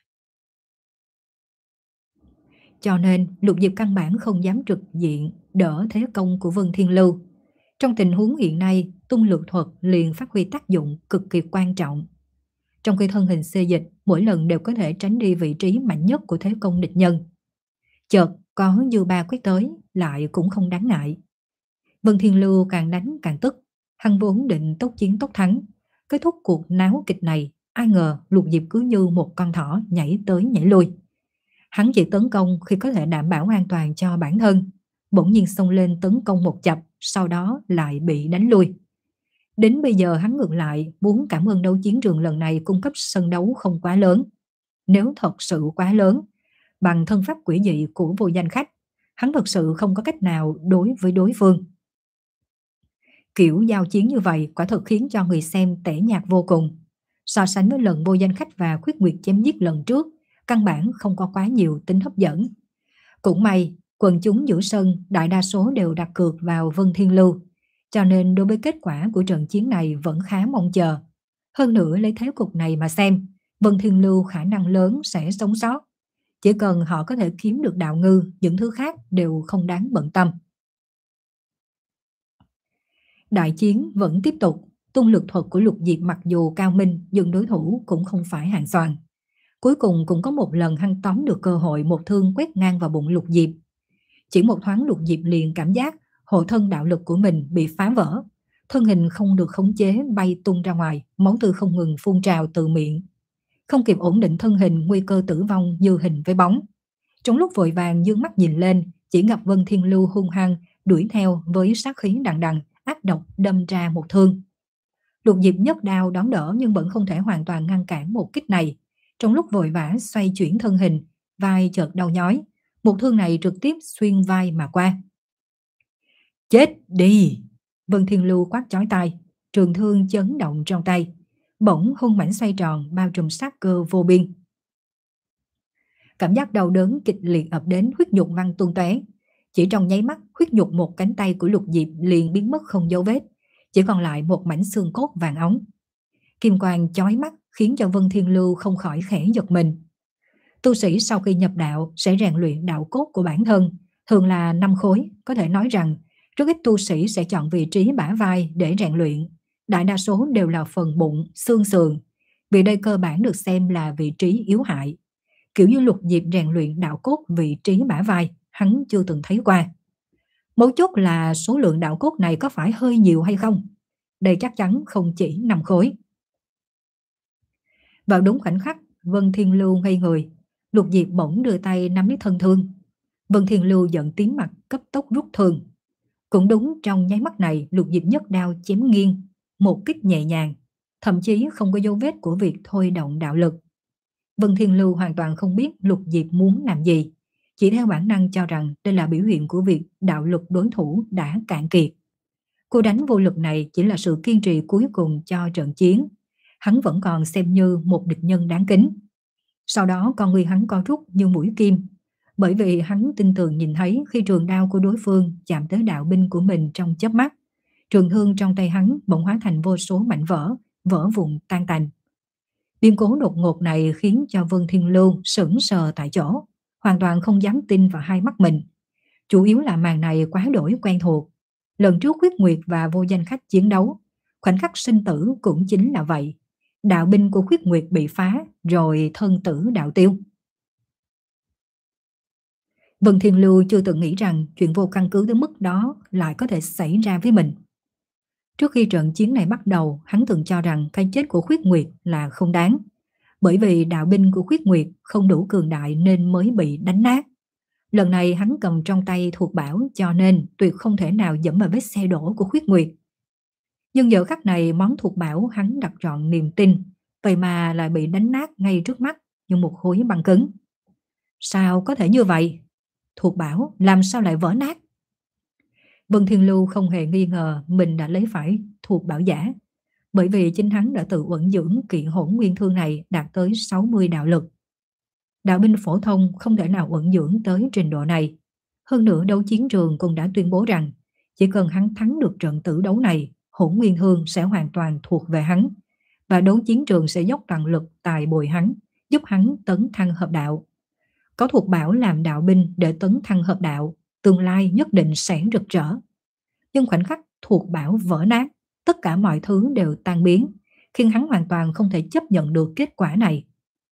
Cho nên Lục Diệp căn bản không dám trực diện đỡ thế công của Vân Thiên Lưu. Trong tình huống hiện nay, tung lược thuật liền phát huy tác dụng cực kỳ quan trọng. Trong khi thân hình xê dịch, mỗi lần đều có thể tránh đi vị trí mạnh nhất của thế công địch nhân. Chợt có dư ba quét tới, lại cũng không đáng ngại. Vân Thiên Lưu càng đánh càng tức, hắn vốn định tốc chiến tốc thắng. Kết thúc cuộc náo kịch này, ai ngờ Lục Diệp cứ như một con thỏ nhảy tới nhảy lui. Hắn chỉ tấn công khi có thể đảm bảo an toàn cho bản thân, bỗng nhiên xông lên tấn công một chập, sau đó lại bị đánh lui. Đến bây giờ hắn ngược lại muốn cảm ơn đấu chiến trường lần này cung cấp sân đấu không quá lớn. Nếu thật sự quá lớn, bằng thân pháp quỷ dị của vô danh khách, hắn thật sự không có cách nào đối với đối phương. Kiểu giao chiến như vậy quả thật khiến cho người xem tẻ nhạt vô cùng. So sánh với lần vô danh khách và Khuyết Nguyệt chém giết lần trước, căn bản không có quá nhiều tính hấp dẫn. Cũng may, quần chúng giữa sân đại đa số đều đặt cược vào Vân Thiên Lưu, cho nên đối với kết quả của trận chiến này vẫn khá mong chờ. Hơn nữa lấy thế cục này mà xem, Vân Thiên Lưu khả năng lớn sẽ sống sót. Chỉ cần họ có thể kiếm được đạo ngư, những thứ khác đều không đáng bận tâm. Đại chiến vẫn tiếp tục, tung lực thuật của Lục Diệp mặc dù cao minh nhưng đối thủ cũng không phải hạng soàn. Cuối cùng cũng có một lần hắn tóm được cơ hội một thương quét ngang vào bụng Lục Diệp. Chỉ một thoáng Lục Diệp liền cảm giác hộ thân đạo lực của mình bị phá vỡ. Thân hình không được khống chế bay tung ra ngoài, máu tươi không ngừng phun trào từ miệng. Không kịp ổn định thân hình, nguy cơ tử vong như hình với bóng. Trong lúc vội vàng dương mắt nhìn lên, chỉ gặp Vân Thiên Lưu hung hăng đuổi theo với sát khí đằng đằng, ác độc đâm ra một thương. Lục Diệp nhấc đao đón đỡ nhưng vẫn không thể hoàn toàn ngăn cản một kích này. Trong lúc vội vã xoay chuyển thân hình, vai chợt đau nhói, một thương này trực tiếp xuyên vai mà qua. Chết đi! Vân Thiên Lưu quát chói tai, trường thương chấn động trong tay, bỗng hung mãnh xoay tròn bao trùm sát cơ vô biên. Cảm giác đau đớn kịch liệt ập đến, huyết nhục văng tung tóe. Chỉ trong nháy mắt, huyết nhục một cánh tay của Lục Diệp liền biến mất không dấu vết, chỉ còn lại một mảnh xương cốt vàng óng. Kim quang chói mắt khiến cho Vân Thiên Lưu không khỏi khẽ giật mình. Tu sĩ sau khi nhập đạo sẽ rèn luyện đạo cốt của bản thân, thường là năm khối, có thể nói rằng rất ít tu sĩ sẽ chọn vị trí bả vai để rèn luyện. Đại đa số đều là phần bụng, xương sườn, vì đây cơ bản được xem là vị trí yếu hại. Kiểu như Lục Diệp rèn luyện đạo cốt vị trí bả vai, hắn chưa từng thấy qua. Mấu chốt là số lượng đạo cốt này có phải hơi nhiều hay không? Đây chắc chắn không chỉ năm khối. Vào đúng khoảnh khắc, Vân Thiên Lưu ngây người, Lục Diệp bỗng đưa tay nắm lấy thân thương. Vân Thiên Lưu giận tím mặt, cấp tốc rút thương. Cũng đúng trong nháy mắt này, Lục Diệp nhấc đao chém nghiêng, một kích nhẹ nhàng, thậm chí không có dấu vết của việc thôi động đạo lực. Vân Thiên Lưu hoàn toàn không biết Lục Diệp muốn làm gì, chỉ theo bản năng cho rằng đây là biểu hiện của việc đạo lực đối thủ đã cạn kiệt. Cô đánh vô lực này chỉ là sự kiên trì cuối cùng cho trận chiến. Hắn vẫn còn xem như một địch nhân đáng kính. Sau đó con người hắn co rút như mũi kim, bởi vì hắn tin tưởng nhìn thấy khi trường đao của đối phương chạm tới đạo binh của mình trong chớp mắt, Trường thương trong tay hắn bỗng hóa thành vô số mảnh vỡ, vỡ vụn tan tành. Biến cố đột ngột này khiến cho Vân Thiên Lưu sững sờ tại chỗ, hoàn toàn không dám tin vào hai mắt mình. Chủ yếu là màn này quá đổi quen thuộc. Lần trước Khuyết Nguyệt và Vô Danh Khách chiến đấu, khoảnh khắc sinh tử cũng chính là vậy. Đạo binh của Khuyết Nguyệt bị phá, rồi thân tử đạo tiêu. Vân Thiên Lưu chưa từng nghĩ rằng chuyện vô căn cứ tới mức đó lại có thể xảy ra với mình. Trước khi trận chiến này bắt đầu, hắn từng cho rằng cái chết của Khuyết Nguyệt là không đáng, bởi vì đạo binh của Khuyết Nguyệt không đủ cường đại nên mới bị đánh nát. Lần này hắn cầm trong tay thuộc bảo cho nên tuyệt không thể nào dẫm vào vết xe đổ của Khuyết Nguyệt. Nhưng giờ khắc này món thuộc bảo hắn đặt trọn niềm tin, vậy mà lại bị đánh nát ngay trước mắt như một khối băng cứng. Sao có thể như vậy? Thuộc bảo làm sao lại vỡ nát? Vân Thiên Lưu không hề nghi ngờ mình đã lấy phải thuộc bảo giả, bởi vì chính hắn đã tự uẩn dưỡng kiện hỗn nguyên thương này đạt tới sáu mươi đạo lực. Đạo binh phổ thông không thể nào uẩn dưỡng tới trình độ này. Hơn nữa đấu chiến trường cũng đã tuyên bố rằng chỉ cần hắn thắng được trận tử đấu này, hỗn nguyên thương sẽ hoàn toàn thuộc về hắn, và đấu chiến trường sẽ dốc toàn lực tài bồi hắn, giúp hắn tấn thăng hợp đạo. Có thuộc bảo làm đạo binh để tấn thăng hợp đạo, tương lai nhất định sẽ rực rỡ. Nhưng khoảnh khắc thuộc bảo vỡ nát, tất cả mọi thứ đều tan biến, khiến hắn hoàn toàn không thể chấp nhận được kết quả này.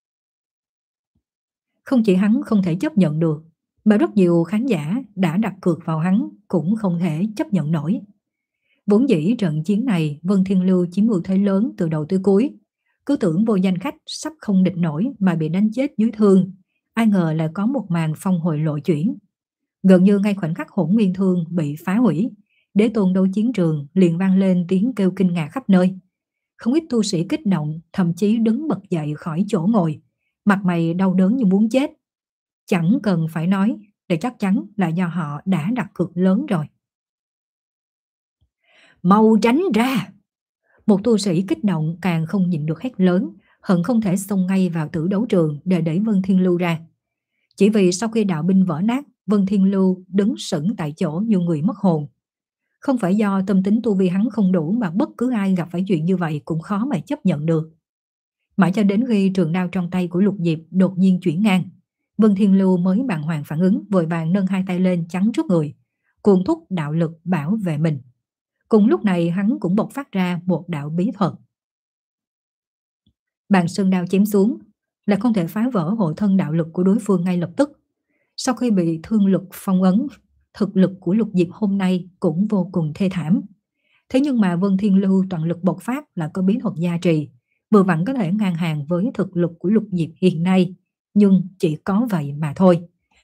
Không chỉ hắn không thể chấp nhận được, mà rất nhiều khán giả đã đặt cược vào hắn cũng không thể chấp nhận nổi. Vốn dĩ trận chiến này Vân Thiên Lưu chiếm ưu thế lớn từ đầu tới cuối, cứ tưởng Vô Danh Khách sắp không địch nổi mà bị đánh chết dưới thương, ai ngờ lại có một màn phong hồi lộ chuyển. Gần như ngay khoảnh khắc hỗn nguyên thương bị phá hủy, Đế Tôn đấu chiến trường liền vang lên tiếng kêu kinh ngạc khắp nơi. Không ít tu sĩ kích động, thậm chí đứng bật dậy khỏi chỗ ngồi, mặt mày đau đớn như muốn chết. Chẳng cần phải nói, để chắc chắn là do họ đã đặt cược lớn rồi. Mau tránh ra! Một tu sĩ kích động càng không nhịn được hét lớn, hận không thể xông ngay vào tử đấu trường để đẩy Vân Thiên Lưu ra. Chỉ vì sau khi đạo binh vỡ nát, Vân Thiên Lưu đứng sững tại chỗ như người mất hồn. Không phải do tâm tính tu vi hắn không đủ mà bất cứ ai gặp phải chuyện như vậy cũng khó mà chấp nhận được. Mãi cho đến khi trường đao trong tay của Lục Diệp đột nhiên chuyển ngang, Vân Thiên Lưu mới bàng hoàng phản ứng, vội vàng nâng hai tay lên chắn trước người, cuồng thúc đạo lực bảo vệ mình. Cùng lúc này hắn cũng bộc phát ra một đạo bí thuật. Bàn sơn đao chém xuống, là không thể phá vỡ hộ thân đạo lực của đối phương ngay lập tức. Sau khi bị thương lực phong ấn, thực lực của Lục Diệp hôm nay cũng vô cùng thê thảm. Thế nhưng mà Vân Thiên Lưu toàn lực bộc phát là có bí thuật gia trì, vừa vặn có thể ngang hàng với thực lực của Lục Diệp hiện nay, nhưng chỉ có vậy mà thôi.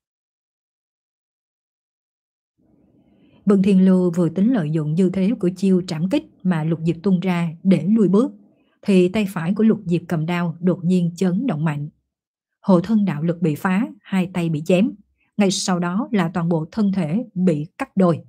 Vân Thiên Lưu vừa tính lợi dụng dư thế của chiêu trảm kích mà Lục Diệp tung ra để lùi bước, thì tay phải của Lục Diệp cầm đao đột nhiên chấn động mạnh. Hộ thân đạo lực bị phá, hai tay bị chém, ngay sau đó là toàn bộ thân thể bị cắt đôi.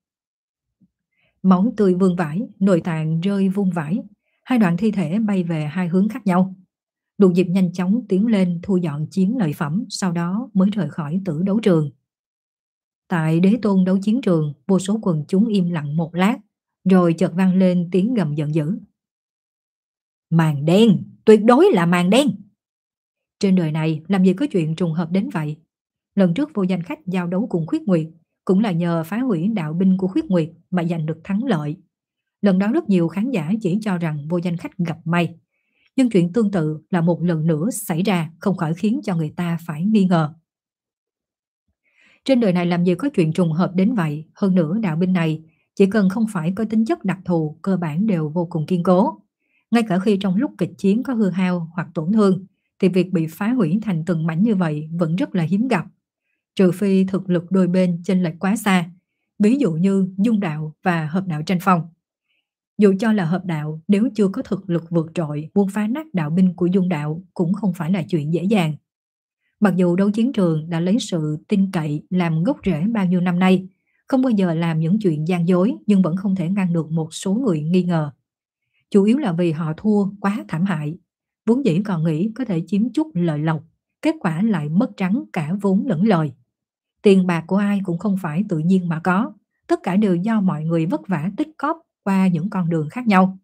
Máu tươi vương vãi, nội tạng rơi vung vãi, hai đoạn thi thể bay về hai hướng khác nhau. Lục Diệp nhanh chóng tiến lên thu dọn chiến lợi phẩm, sau đó mới rời khỏi tử đấu trường. Tại Đế Tôn đấu chiến trường, vô số quần chúng im lặng một lát, rồi chợt vang lên tiếng gầm giận dữ. Màn đen, tuyệt đối là màn đen! Trên đời này làm gì có chuyện trùng hợp đến vậy? Lần trước Vô Danh Khách giao đấu cùng Khuyết Nguyệt cũng là nhờ phá hủy đạo binh của Khuyết Nguyệt mà giành được thắng lợi. Lần đó rất nhiều khán giả chỉ cho rằng Vô Danh Khách gặp may, nhưng chuyện tương tự là một lần nữa xảy ra, không khỏi khiến cho người ta phải nghi ngờ. Trên đời này làm gì có chuyện trùng hợp đến vậy? Hơn nữa đạo binh này chỉ cần không phải có tính chất đặc thù, cơ bản đều vô cùng kiên cố. Ngay cả khi trong lúc kịch chiến có hư hao hoặc tổn thương, thì việc bị phá hủy thành từng mảnh như vậy vẫn rất là hiếm gặp. Trừ phi thực lực đôi bên chênh lệch quá xa, ví dụ như Dung Đạo và Hợp Đạo tranh phong. Dù cho là Hợp Đạo, nếu chưa có thực lực vượt trội, muốn phá nát đạo binh của Dung Đạo cũng không phải là chuyện dễ dàng. Mặc dù đấu chiến trường đã lấy sự tin cậy làm gốc rễ bao nhiêu năm nay, không bao giờ làm những chuyện gian dối, nhưng vẫn không thể ngăn được một số người nghi ngờ. Chủ yếu là vì họ thua quá thảm hại, vốn dĩ còn nghĩ có thể chiếm chút lợi lộc, kết quả lại mất trắng cả vốn lẫn lời. Tiền bạc của ai cũng không phải tự nhiên mà có, tất cả đều do mọi người vất vả tích cóp, qua những con đường khác nhau.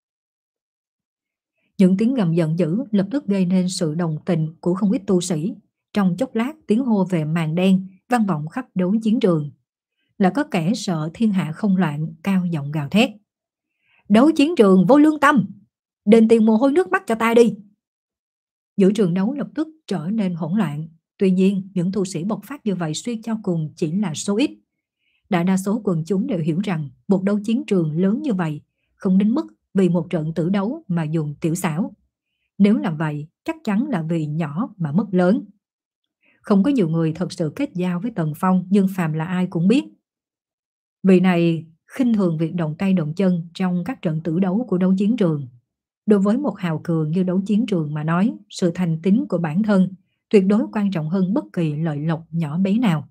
Những tiếng gầm giận dữ lập tức gây nên sự đồng tình của không ít tu sĩ. Trong chốc lát, tiếng hô về màn đen vang vọng khắp đấu chiến trường. Là có kẻ sợ thiên hạ không loạn, cao giọng gào thét: đấu chiến trường vô lương tâm, đền tiền mồ hôi nước mắt cho ta đi. Giữa trường đấu lập tức trở nên hỗn loạn. Tuy nhiên, những tu sĩ bộc phát như vậy suy cho cùng chỉ là số ít. Đại đa số quần chúng đều hiểu rằng một đấu chiến trường lớn như vậy không đến mức vì một trận tử đấu mà dùng tiểu xảo. Nếu làm vậy, chắc chắn là vì nhỏ mà mất lớn. Không có nhiều người thật sự kết giao với Tần Phong, nhưng phàm là ai cũng biết vị này khinh thường việc động tay động chân trong các trận tử đấu của đấu chiến trường. Đối với một hào cường như đấu chiến trường mà nói, sự thành tín của bản thân tuyệt đối quan trọng hơn bất kỳ lợi lộc nhỏ bé nào.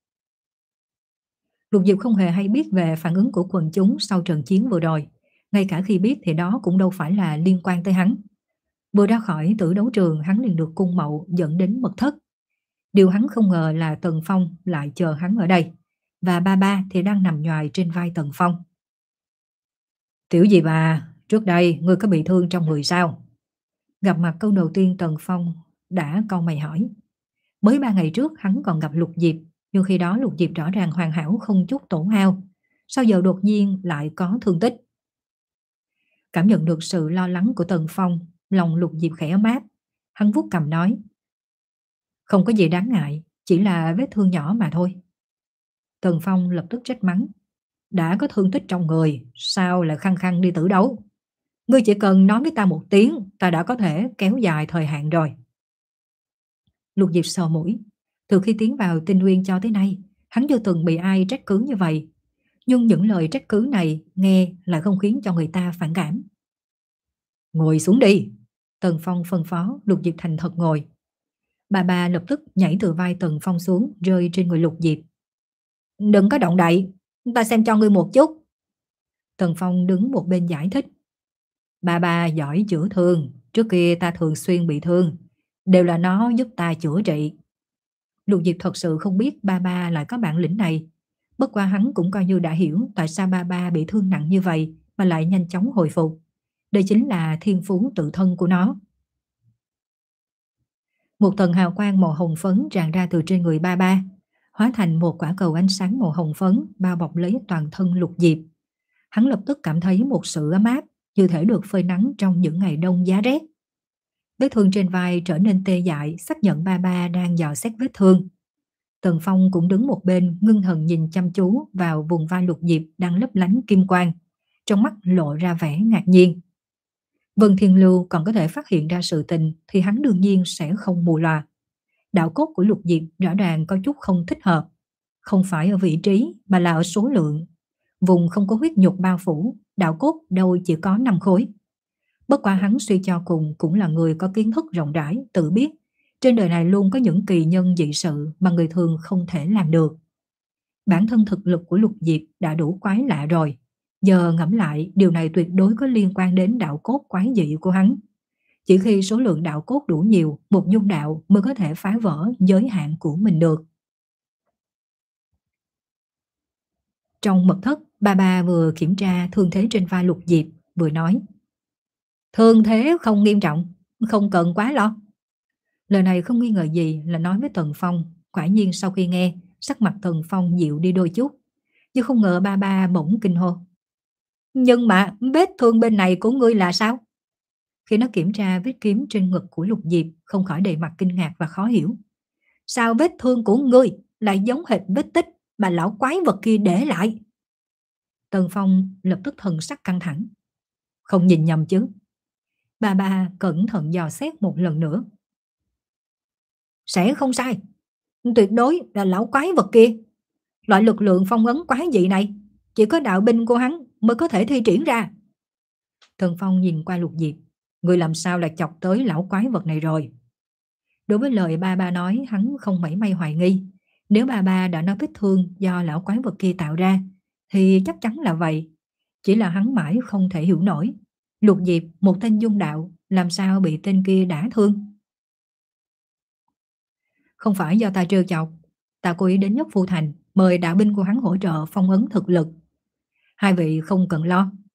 Lục Diệp không hề hay biết về phản ứng của quần chúng sau trận chiến vừa rồi. Ngay cả khi biết thì đó cũng đâu phải là liên quan tới hắn. Vừa ra khỏi tử đấu trường, hắn liền được cung mậu dẫn đến mật thất. Điều hắn không ngờ là Tần Phong lại chờ hắn ở đây, và ba ba thì đang nằm nhoài trên vai Tần Phong. Tiểu gì bà, trước đây ngươi có bị thương trong người sao? Gặp mặt câu đầu tiên, Tần Phong đã cau mày hỏi. Mới ba ngày trước hắn còn gặp Lục Diệp, nhưng khi đó Lục Diệp rõ ràng hoàn hảo không chút tổn hao. Sao giờ đột nhiên lại có thương tích? Cảm nhận được sự lo lắng của Tần Phong, lòng Lục Diệp khẽ ấm áp. Hắn vuốt cằm nói: không có gì đáng ngại, chỉ là vết thương nhỏ mà thôi. Tần Phong lập tức trách mắng: đã có thương tích trong người, sao lại khăng khăng đi tử đấu? Ngươi chỉ cần nói với ta một tiếng, ta đã có thể kéo dài thời hạn rồi. Lục Diệp sờ mũi. Từ khi tiến vào Tinh Nguyên cho tới nay, hắn chưa từng bị ai trách cứ như vậy. Nhưng những lời trách cứ này nghe lại không khiến cho người ta phản cảm. Ngồi xuống đi. Tần Phong phân phó. Lục Diệp thành thật ngồi. Bà bà lập tức nhảy từ vai Tần Phong xuống, rơi trên người Lục Diệp. Đừng có động đậy, ta xem cho ngươi một chút. Tần Phong đứng một bên giải thích. Bà bà giỏi chữa thương, trước kia ta thường xuyên bị thương, đều là nó giúp ta chữa trị. Lục Diệp thật sự không biết ba ba lại có bản lĩnh này. Bất qua hắn cũng coi như đã hiểu tại sao ba ba bị thương nặng như vậy mà lại nhanh chóng hồi phục. Đây chính là thiên phú tự thân của nó. Một tầng hào quang màu hồng phấn tràn ra từ trên người ba ba, hóa thành một quả cầu ánh sáng màu hồng phấn bao bọc lấy toàn thân Lục Diệp. Hắn lập tức cảm thấy một sự ấm áp, như thể được phơi nắng trong những ngày đông giá rét. Vết thương trên vai trở nên tê dại, xác nhận ba ba đang dò xét vết thương. Tần Phong cũng đứng một bên, ngưng thần nhìn chăm chú vào vùng vai Lục Diệp đang lấp lánh kim quang, trong mắt lộ ra vẻ ngạc nhiên. Vân Thiên Lưu còn có thể phát hiện ra sự tình thì hắn đương nhiên sẽ không mù loà. Đạo cốt của Lục Diệp rõ ràng có chút không thích hợp, không phải ở vị trí mà là ở số lượng. Vùng không có huyết nhục bao phủ, đạo cốt đâu chỉ có năm khối. Bất quá hắn suy cho cùng cũng là người có kiến thức rộng rãi, tự biết trên đời này luôn có những kỳ nhân dị sự mà người thường không thể làm được. Bản thân thực lực của Lục Diệp đã đủ quái lạ rồi, giờ ngẫm lại điều này tuyệt đối có liên quan đến đạo cốt quái dị của hắn. Chỉ khi số lượng đạo cốt đủ nhiều, một dung đạo mới có thể phá vỡ giới hạn của mình được. Trong mật thất, ba ba vừa kiểm tra thương thế trên vai Lục Diệp, vừa nói: thương thế không nghiêm trọng, không cần quá lo. Lời này không nghi ngờ gì là nói với Tần Phong. Quả nhiên sau khi nghe, sắc mặt Tần Phong dịu đi đôi chút, nhưng không ngờ ba ba bỗng kinh hô: nhưng mà vết thương bên này của ngươi là sao? Khi nó kiểm tra vết kiếm trên ngực của Lục Diệp, không khỏi đầy mặt kinh ngạc và khó hiểu. Sao vết thương của ngươi lại giống hệt vết tích mà lão quái vật kia để lại? Tần Phong lập tức thần sắc căng thẳng. Không nhìn nhầm chứ? Bà ba cẩn thận dò xét một lần nữa. Sẽ không sai, tuyệt đối là lão quái vật kia. Loại lực lượng phong ấn quái dị này chỉ có đạo binh của hắn mới có thể thi triển ra. Tần Phong nhìn qua Lục Diệp. Người làm sao lại chọc tới lão quái vật này rồi? Đối với lời ba ba nói, hắn không mảy may hoài nghi. Nếu ba ba đã nói vết thương do lão quái vật kia tạo ra thì chắc chắn là vậy. Chỉ là hắn mãi không thể hiểu nổi, Lục Diệp, một tên dung đạo, làm sao bị tên kia đả thương? Không phải do ta trêu chọc, ta cố ý đến Nhất Phu Thành mời đạo binh của hắn hỗ trợ phong ấn thực lực. Hai vị không cần lo,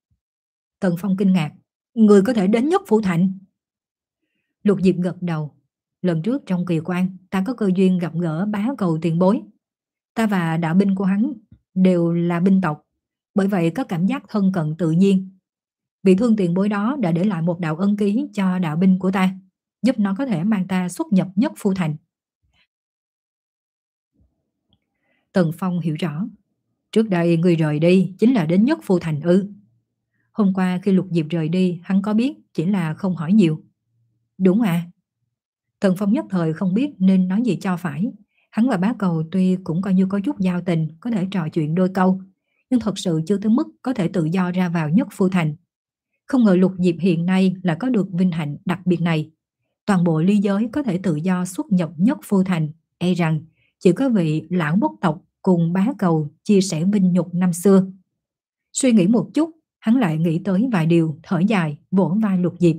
Tần Phong kinh ngạc. Người có thể đến nhất Phủ Thành? Lục Diệp gật đầu. Lần trước trong kỳ quan, ta có cơ duyên gặp gỡ bá cầu tiền bối. Ta và đạo binh của hắn đều là binh tộc, bởi vậy có cảm giác thân cận tự nhiên. Vị thương tiền bối đó đã để lại một đạo ân ký cho đạo binh của ta, giúp nó có thể mang ta xuất nhập nhất Phu Thành. Tần Phong hiểu rõ. Trước đây người rời đi chính là đến nhất Phu Thành ư? Hôm qua khi Lục Diệp rời đi, hắn có biết, chỉ là không hỏi nhiều. Đúng à? Tần Phong nhất thời không biết nên nói gì cho phải. Hắn và bá cầu tuy cũng coi như có chút giao tình, có thể trò chuyện đôi câu, nhưng thật sự chưa tới mức có thể tự do ra vào nhất Phu Thành. Không ngờ Lục Diệp hiện nay là có được vinh hạnh đặc biệt này. Toàn bộ ly giới có thể tự do xuất nhập nhất Phu Thành, e rằng chỉ có vị lão bốc tộc cùng bá cầu chia sẻ vinh nhục năm xưa. Suy nghĩ một chút, hắn lại nghĩ tới vài điều, thở dài, vỗ vai Lục Diệp.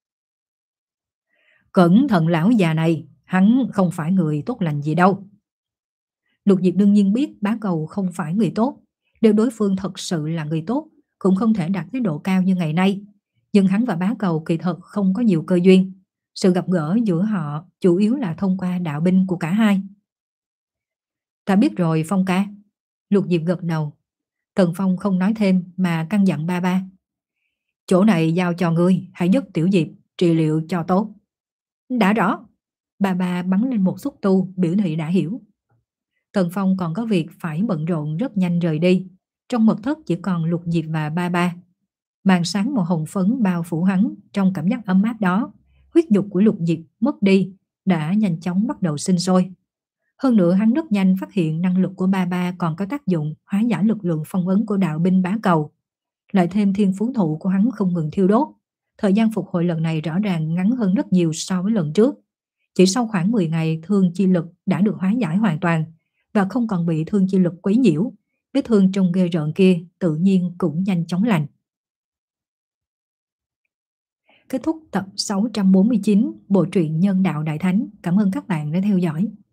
Cẩn thận lão già này, hắn không phải người tốt lành gì đâu. Lục Diệp đương nhiên biết bá cầu không phải người tốt. Nếu đối phương thật sự là người tốt, cũng không thể đạt tới độ cao như ngày nay. Nhưng hắn và bá cầu kỳ thật không có nhiều cơ duyên. Sự gặp gỡ giữa họ chủ yếu là thông qua đạo binh của cả hai. Ta biết rồi Phong ca. Lục Diệp gật đầu. Tần Phong không nói thêm mà căn dặn ba ba. Chỗ này giao cho ngươi, hãy giúp Tiểu Diệp trị liệu cho tốt. Đã rõ. Ba ba bắn lên một xúc tu biểu thị đã hiểu. Tần Phong còn có việc phải bận rộn rất nhanh rời đi. Trong mật thất chỉ còn Lục Diệp và ba ba. Màn sáng màu hồng phấn bao phủ hắn. Trong cảm giác ấm áp đó, huyết dục của Lục Diệp mất đi, đã nhanh chóng bắt đầu sinh sôi. Hơn nữa hắn rất nhanh phát hiện năng lực của ba ba còn có tác dụng hóa giải lực lượng phong ấn của đạo binh bá cầu. Lại thêm thiên phú thụ của hắn không ngừng thiêu đốt. Thời gian phục hồi lần này rõ ràng ngắn hơn rất nhiều so với lần trước. Chỉ sau khoảng mười ngày, thương chi lực đã được hóa giải hoàn toàn và không còn bị thương chi lực quấy nhiễu. Vết thương trong ghê rợn kia tự nhiên cũng nhanh chóng lành. Kết thúc tập sáu trăm bốn mươi chín bộ truyện Nhân Đạo Đại Thánh. Cảm ơn các bạn đã theo dõi.